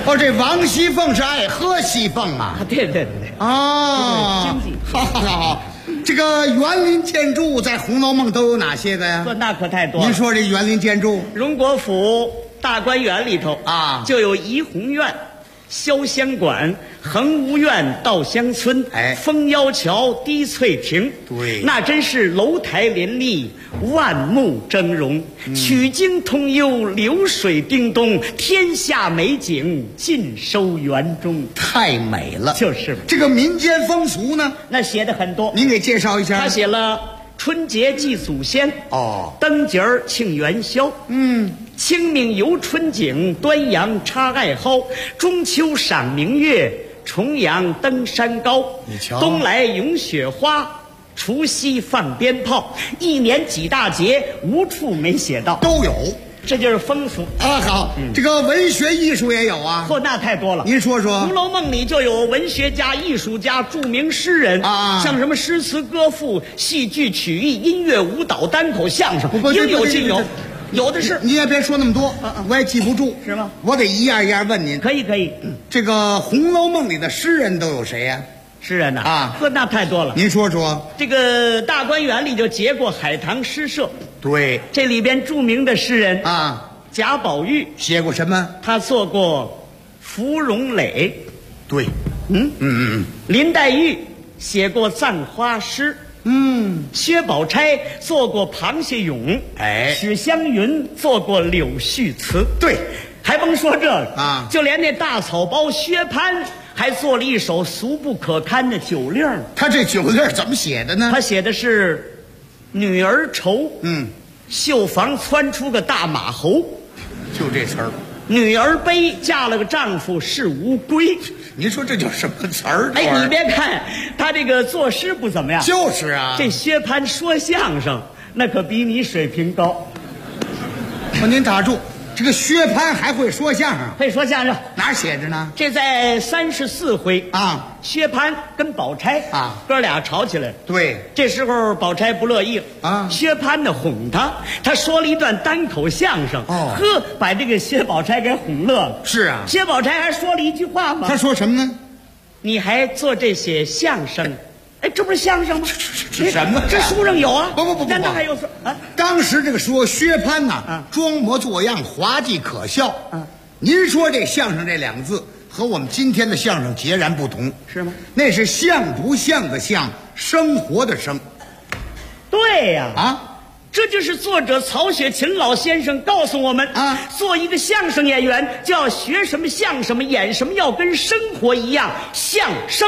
哦，这王熙凤是爱喝西凤啊？ 对。 哦， 经济。 好。这个园林建筑在《红楼梦》都有哪些个呀？ 那可太多了。 您说这园林建筑， 荣国府大观园里头啊， 就有怡红院、潇湘馆、恒芜苑、稻香村、枫腰桥、滴翠亭。 对， 那真是楼台林立，万木峥嵘，曲径通幽，流水叮咚，天下美景尽收园中。 太美了。 就是这个民间风俗呢， 那写的很多， 您给介绍一下。 他写了春节祭祖先，灯节儿庆元宵，清明游春景，端阳插艾蒿，中秋赏明月，重阳登山高。 你瞧， 冬来咏雪花，除夕放鞭炮，一年几大节，无处没写到， 都有。 这就是风俗啊。好，这个文学艺术也有啊。 那太多了。 您说说， 《红楼梦》里就有文学家、艺术家、著名诗人啊，像什么诗词歌赋、戏剧曲艺、音乐舞蹈、单口相声，应有尽有。有的是。 你也别说那么多，我也记不住， 是吗？ 我得一样一样问您。 可以。 这个《红楼梦》里的诗人都有谁呀？ 诗人呐啊， 那太多了。 您说说。 这个大观园里就结过海棠诗社。 对， 这里边著名的诗人啊， 贾宝玉写过什么？ 他做过芙蓉蕾。 对， 林黛玉写过葬花诗。薛宝钗做过螃蟹咏。史湘云做过柳絮词。 对， 还甭说这个啊， 就连那大草包薛蟠还做了一首俗不可堪的酒令。 他这酒令怎么写的呢？ 他写的是女儿愁，绣房窜出个大马猴， 就这词儿。 女儿悲，嫁了个丈夫是乌龟。 您说这叫什么词儿？ 你别看他这个作诗不怎么样， 就是啊， 这薛蟠说相声那可比你水平高。 您打住，这个薛蟠还会说相声？ 会说相声， 哪儿写着呢？ 这在34回啊， 薛蟠跟宝钗啊哥俩吵起来了。 对， 这时候宝钗不乐意了啊， 薛蟠呢哄他说了一段单口相声，把这个薛宝钗给哄乐了。 是啊， 薛宝钗还说了一句话吗？ 他说什么呢？ 你还做这些相声？这不是相声吗？ 这什么？ 这书上有啊！ 不， 难道还有说啊？ 当时这个说薛蟠呐，装模作样，滑稽可笑。您说这相声这两个字和我们今天的相声截然不同， 是吗？ 那是像不像的像，生活的生。 对呀， 啊， 这就是作者曹雪芹老先生告诉我们啊，做一个相声演员就要学什么像什么，演什么要跟生活一样，相声。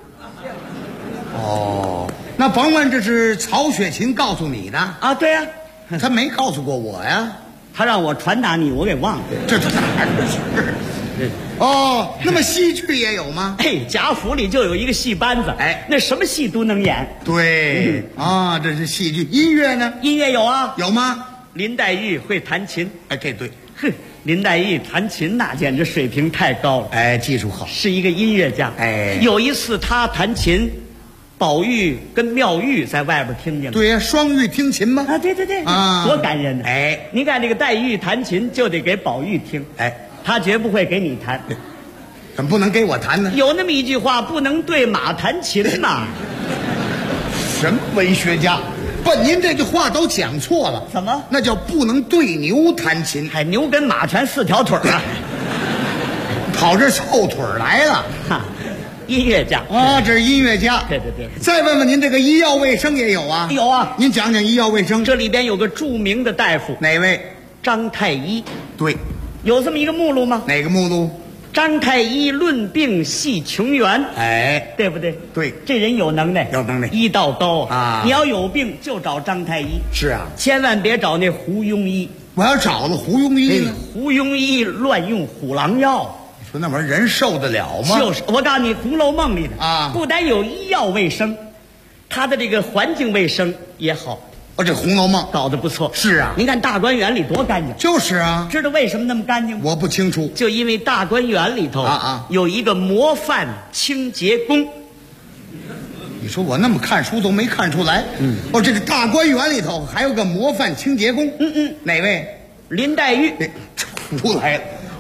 哦，那甭问这是曹雪芹告诉你的啊？对呀， 他没告诉过我呀， 他让我传达你，我给忘了。 这哪儿是？哦，那么戏剧也有吗？ 贾府里就有一个戏班子，那什么戏都能演。 对，啊，这是戏剧。音乐呢？ 音乐有啊， 有吗？ 林黛玉会弹琴。 这对。 林黛玉弹琴那简直水平太高了。 技术好， 是一个音乐家。有一次她弹琴，宝玉跟妙玉在外边听见了。 对呀，双玉听琴吗？ 啊，对啊，多感人呢。您看这个黛玉弹琴就得给宝玉听。他绝不会给你弹。 怎么不能给我弹呢？ 有那么一句话，不能对马弹琴嘛。 什么文学家？不，您这句话都讲错了。 怎么？ 那叫不能对牛弹琴。 牛跟马全4条腿啊， 跑这凑腿来了。 音乐家啊，这是音乐家。 对。 再问问您，这个医药卫生也有啊？ 有啊。 您讲讲医药卫生。 这里边有个著名的大夫， 哪位？ 张太医。 对。 有这么一个目录吗？ 哪个目录？ 张太医论病系穷源。对不对？ 对， 这人有能耐， 有能耐， 医道高啊！ 你要有病就找张太医。 是啊， 千万别找那胡庸医。 我要找了胡庸医呢？ 胡庸医乱用虎狼药。 你说那玩意儿人受得了吗？ 就是，我告诉你，《红楼梦》里的啊， 不但有医药卫生，它的这个环境卫生也好。 这《红楼梦》 搞得不错。 是啊， 您看大观园里多干净。 就是啊， 知道为什么那么干净吗？ 我不清楚。 就因为大观园里头有一个模范清洁工。 你说我那么看书都没看出来。这个大观园里头还有个模范清洁工。哪位？ 林黛玉。 出来了。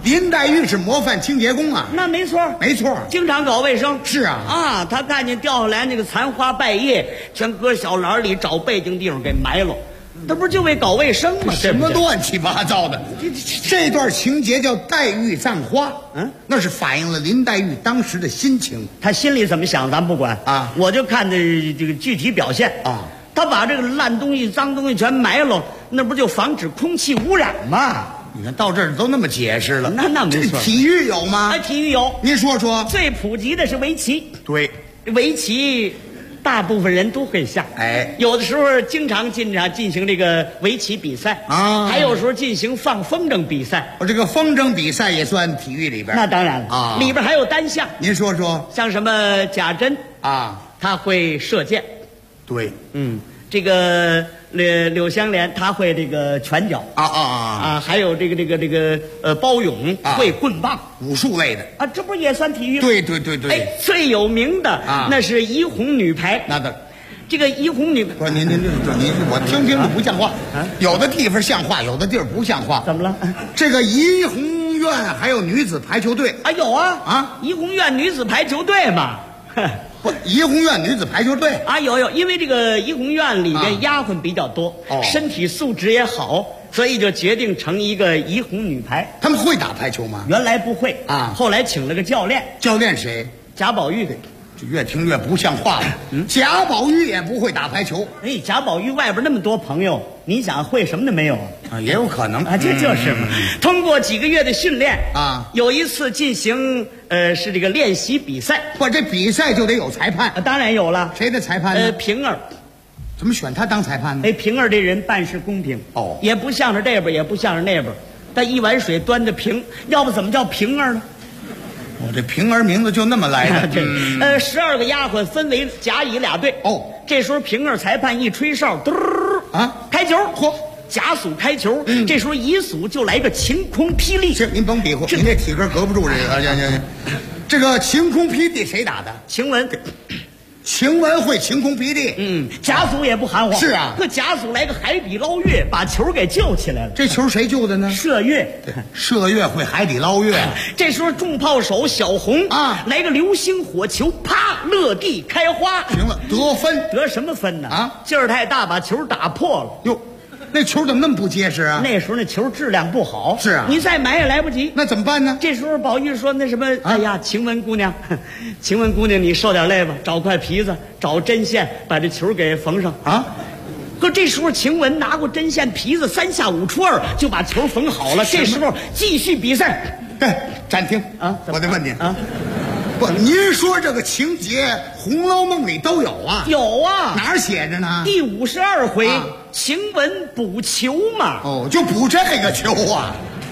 林黛玉是模范清洁工啊。 那没错， 没错， 经常搞卫生。 是啊， 啊，他看见掉下来那个残花败叶，全搁小篮里找背景地方给埋了。那不是就为搞卫生吗？ 什么乱七八糟的！这段情节叫黛玉葬花，那是反映了林黛玉当时的心情。 她心里怎么想，咱不管啊，我就看的这个具体表现啊。她把这个烂东西、脏东西全埋了，那不就防止空气污染吗？ 你看到这儿都那么解释了， 那没错。 体育有吗？ 体育有， 您说说。 最普及的是围棋。 对， 围棋。大部分人都会下，有的时候经常进行这个围棋比赛啊，还有时候进行放风筝比赛。 这个风筝比赛也算体育里边？ 那当然了啊，里边还有单项。 您说说， 像什么贾珍啊， 他会射箭。 对， 这个柳湘莲他会这个拳脚还有这个包勇会棍棒， 武术类的啊，这不是也算体育吗？ 对。 哎，最有名的那是怡红女排。 那的， 这个怡红女不是您我听着不像话啊！有的地方像话，有的地儿不像话。 怎么了？ 这个怡红院还有女子排球队啊，有啊怡红院女子排球队嘛。 不，怡红院女子排球队啊，有，因为这个怡红院里边丫鬟比较多，身体素质也好，所以就决定成一个怡红女排。 他们会打排球吗？ 原来不会啊，后来请了个教练。 教练谁？ 贾宝玉。 这越听越不像话了。贾宝玉也不会打排球。 哎，贾宝玉外边那么多朋友，你想会什么都没有啊？也有可能啊，这就是嘛。通过几个月的训练啊， 有一次进行是这个练习比赛。 不，这比赛就得有裁判。 当然有了。 谁的裁判呢？ 平儿。 怎么选他当裁判呢？ 哎，平儿这人办事公平也不向着这边，也不向着那边，但一碗水端着平，要不怎么叫平儿呢？ 我这平儿名字就那么来的。 12个丫鬟分为甲乙俩队。这时候平儿裁判一吹哨，嘟开球。甲组开球，这时候乙组就来个晴空霹雳。 是您甭比划，您这体格隔不住这个。行，这个晴空霹雳谁打的？ 晴雯。 晴雯会晴空霹雳。 甲组也不含糊。 是啊， 这甲组来个海底捞月，把球给救起来了。 这球谁救的呢？ 麝月。 麝月会海底捞月。 这时候重炮手小红啊，来个流星火球，啪，落地开花。 行了，得分。 得什么分呢？ 啊， 劲儿太大，把球打破了。 哟，那球怎么那么不结实啊？ 那时候那球质量不好。 是啊， 你再买也来不及。 那怎么办呢？ 这时候宝玉说：“那什么，哎呀，晴雯姑娘，晴雯姑娘，你受点累吧，找块皮子，找针线，把这球给缝上啊。”可这时候晴雯拿过针线皮子，3下5除2就把球缝好了。这时候继续比赛。 暂停啊！ 我得问您啊，不，您说这个情节《红楼梦》里都有啊？ 有啊， 哪儿写着呢？ 第52回，晴雯补球嘛。 就补这个球啊。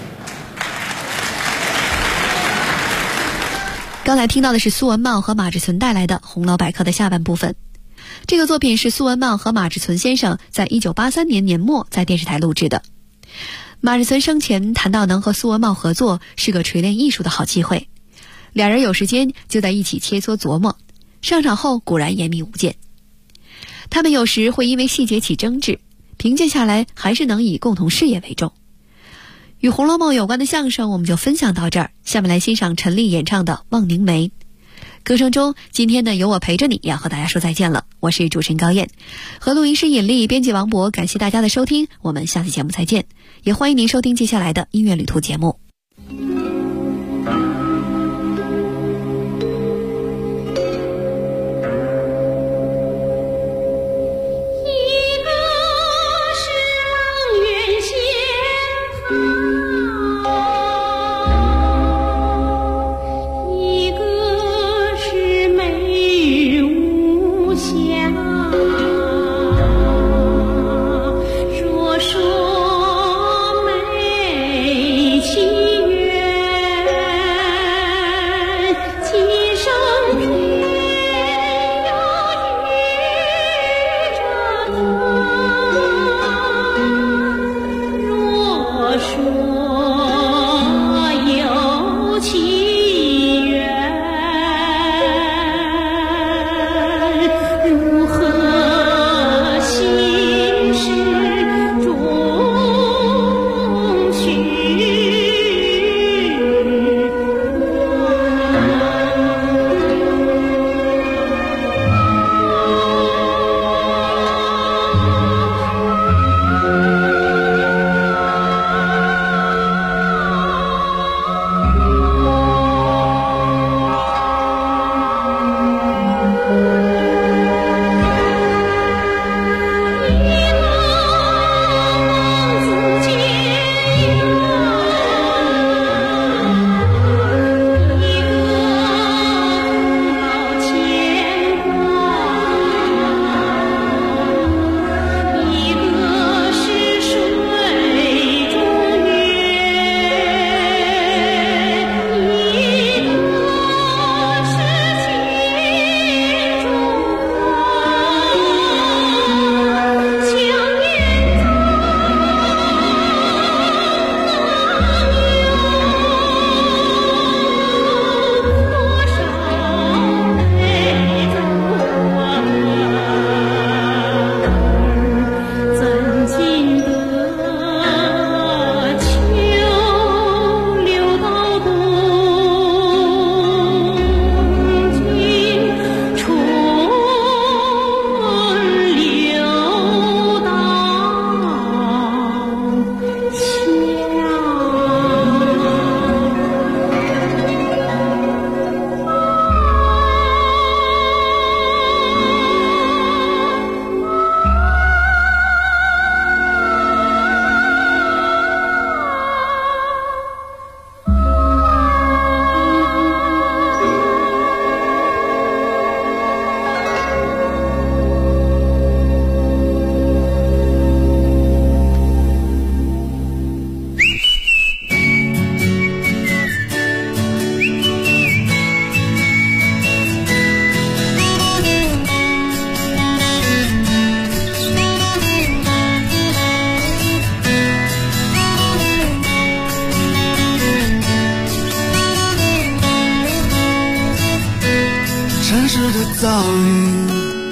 刚才听到的是苏文茂和马志存带来的《红楼百科》的下半部分。这个作品是苏文茂和马志存先生在1983年年末在电视台录制的。马志存生前谈到能和苏文茂合作是个锤炼艺术的好机会，两人有时间就在一起切磋琢磨，上场后果然严密无间。他们有时会因为细节起争执，评鉴下来还是能以共同事业为重。与《红楼梦》有关的相声我们就分享到这儿，下面来欣赏陈丽演唱的《望凝眉》。歌声中，今天呢有我陪着你要和大家说再见了，我是主持人高燕，和录音师尹丽，编辑王博，感谢大家的收听，我们下期节目再见，也欢迎您收听接下来的音乐旅途节目。 若说美其月的噪音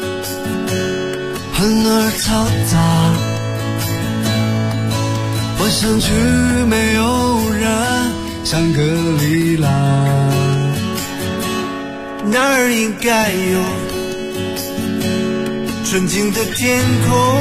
很而嘈杂，我想去没有人香格里拉，那儿应该有纯净的天空，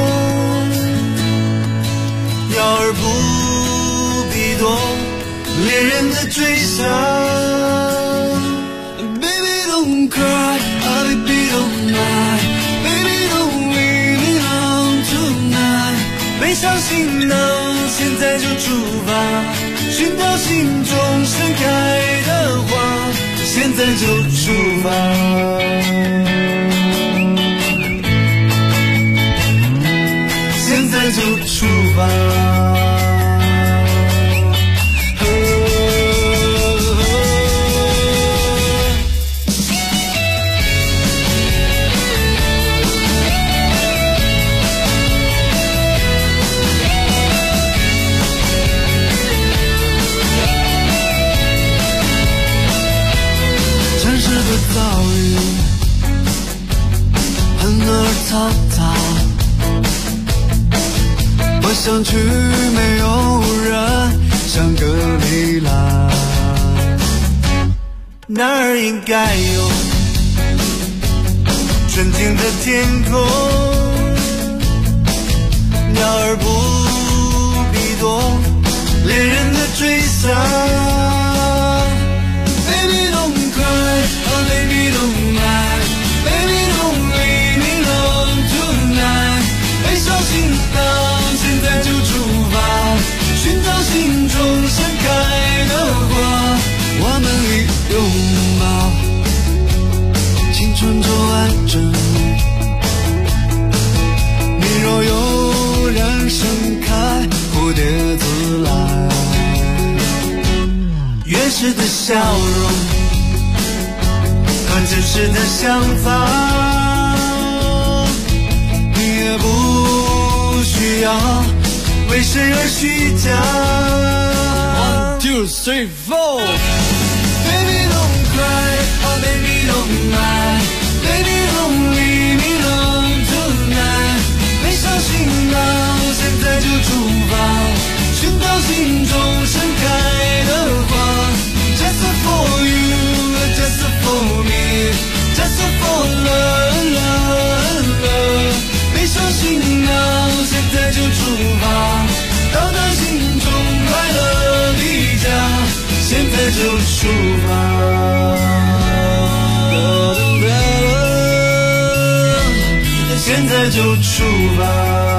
鸟儿不必懂恋人的追杀。Baby don't cry, oh baby don't lie, baby don't leave me alone tonight。背上行囊，现在就出发，寻找心中盛开的花，现在就出发。现在就出发。城市的噪音很而嘈杂，我想去没有人香格里拉，那儿应该有纯净的天空，鸟儿不必懂恋人的追杀。Baby don't cry, oh baby don't lie, baby don't leave me alone tonight。背上行囊，现在就出发，寻找心中盛开的花。我们一拥抱，青春就完整。你若有人盛开，蝴蝶自来。原始的笑容和真实的想法，你也不需要为谁而虚假。1, 2, 3, 4 Baby don't cry, oh baby don't lie, baby don't leave me alone tonight。背上行囊，现在就出发，寻找心中盛开的花。Just for you, just for me, just for love, love, love。背上行囊，现在就出发，到达心中快乐的家，现在就出发，现在就出发。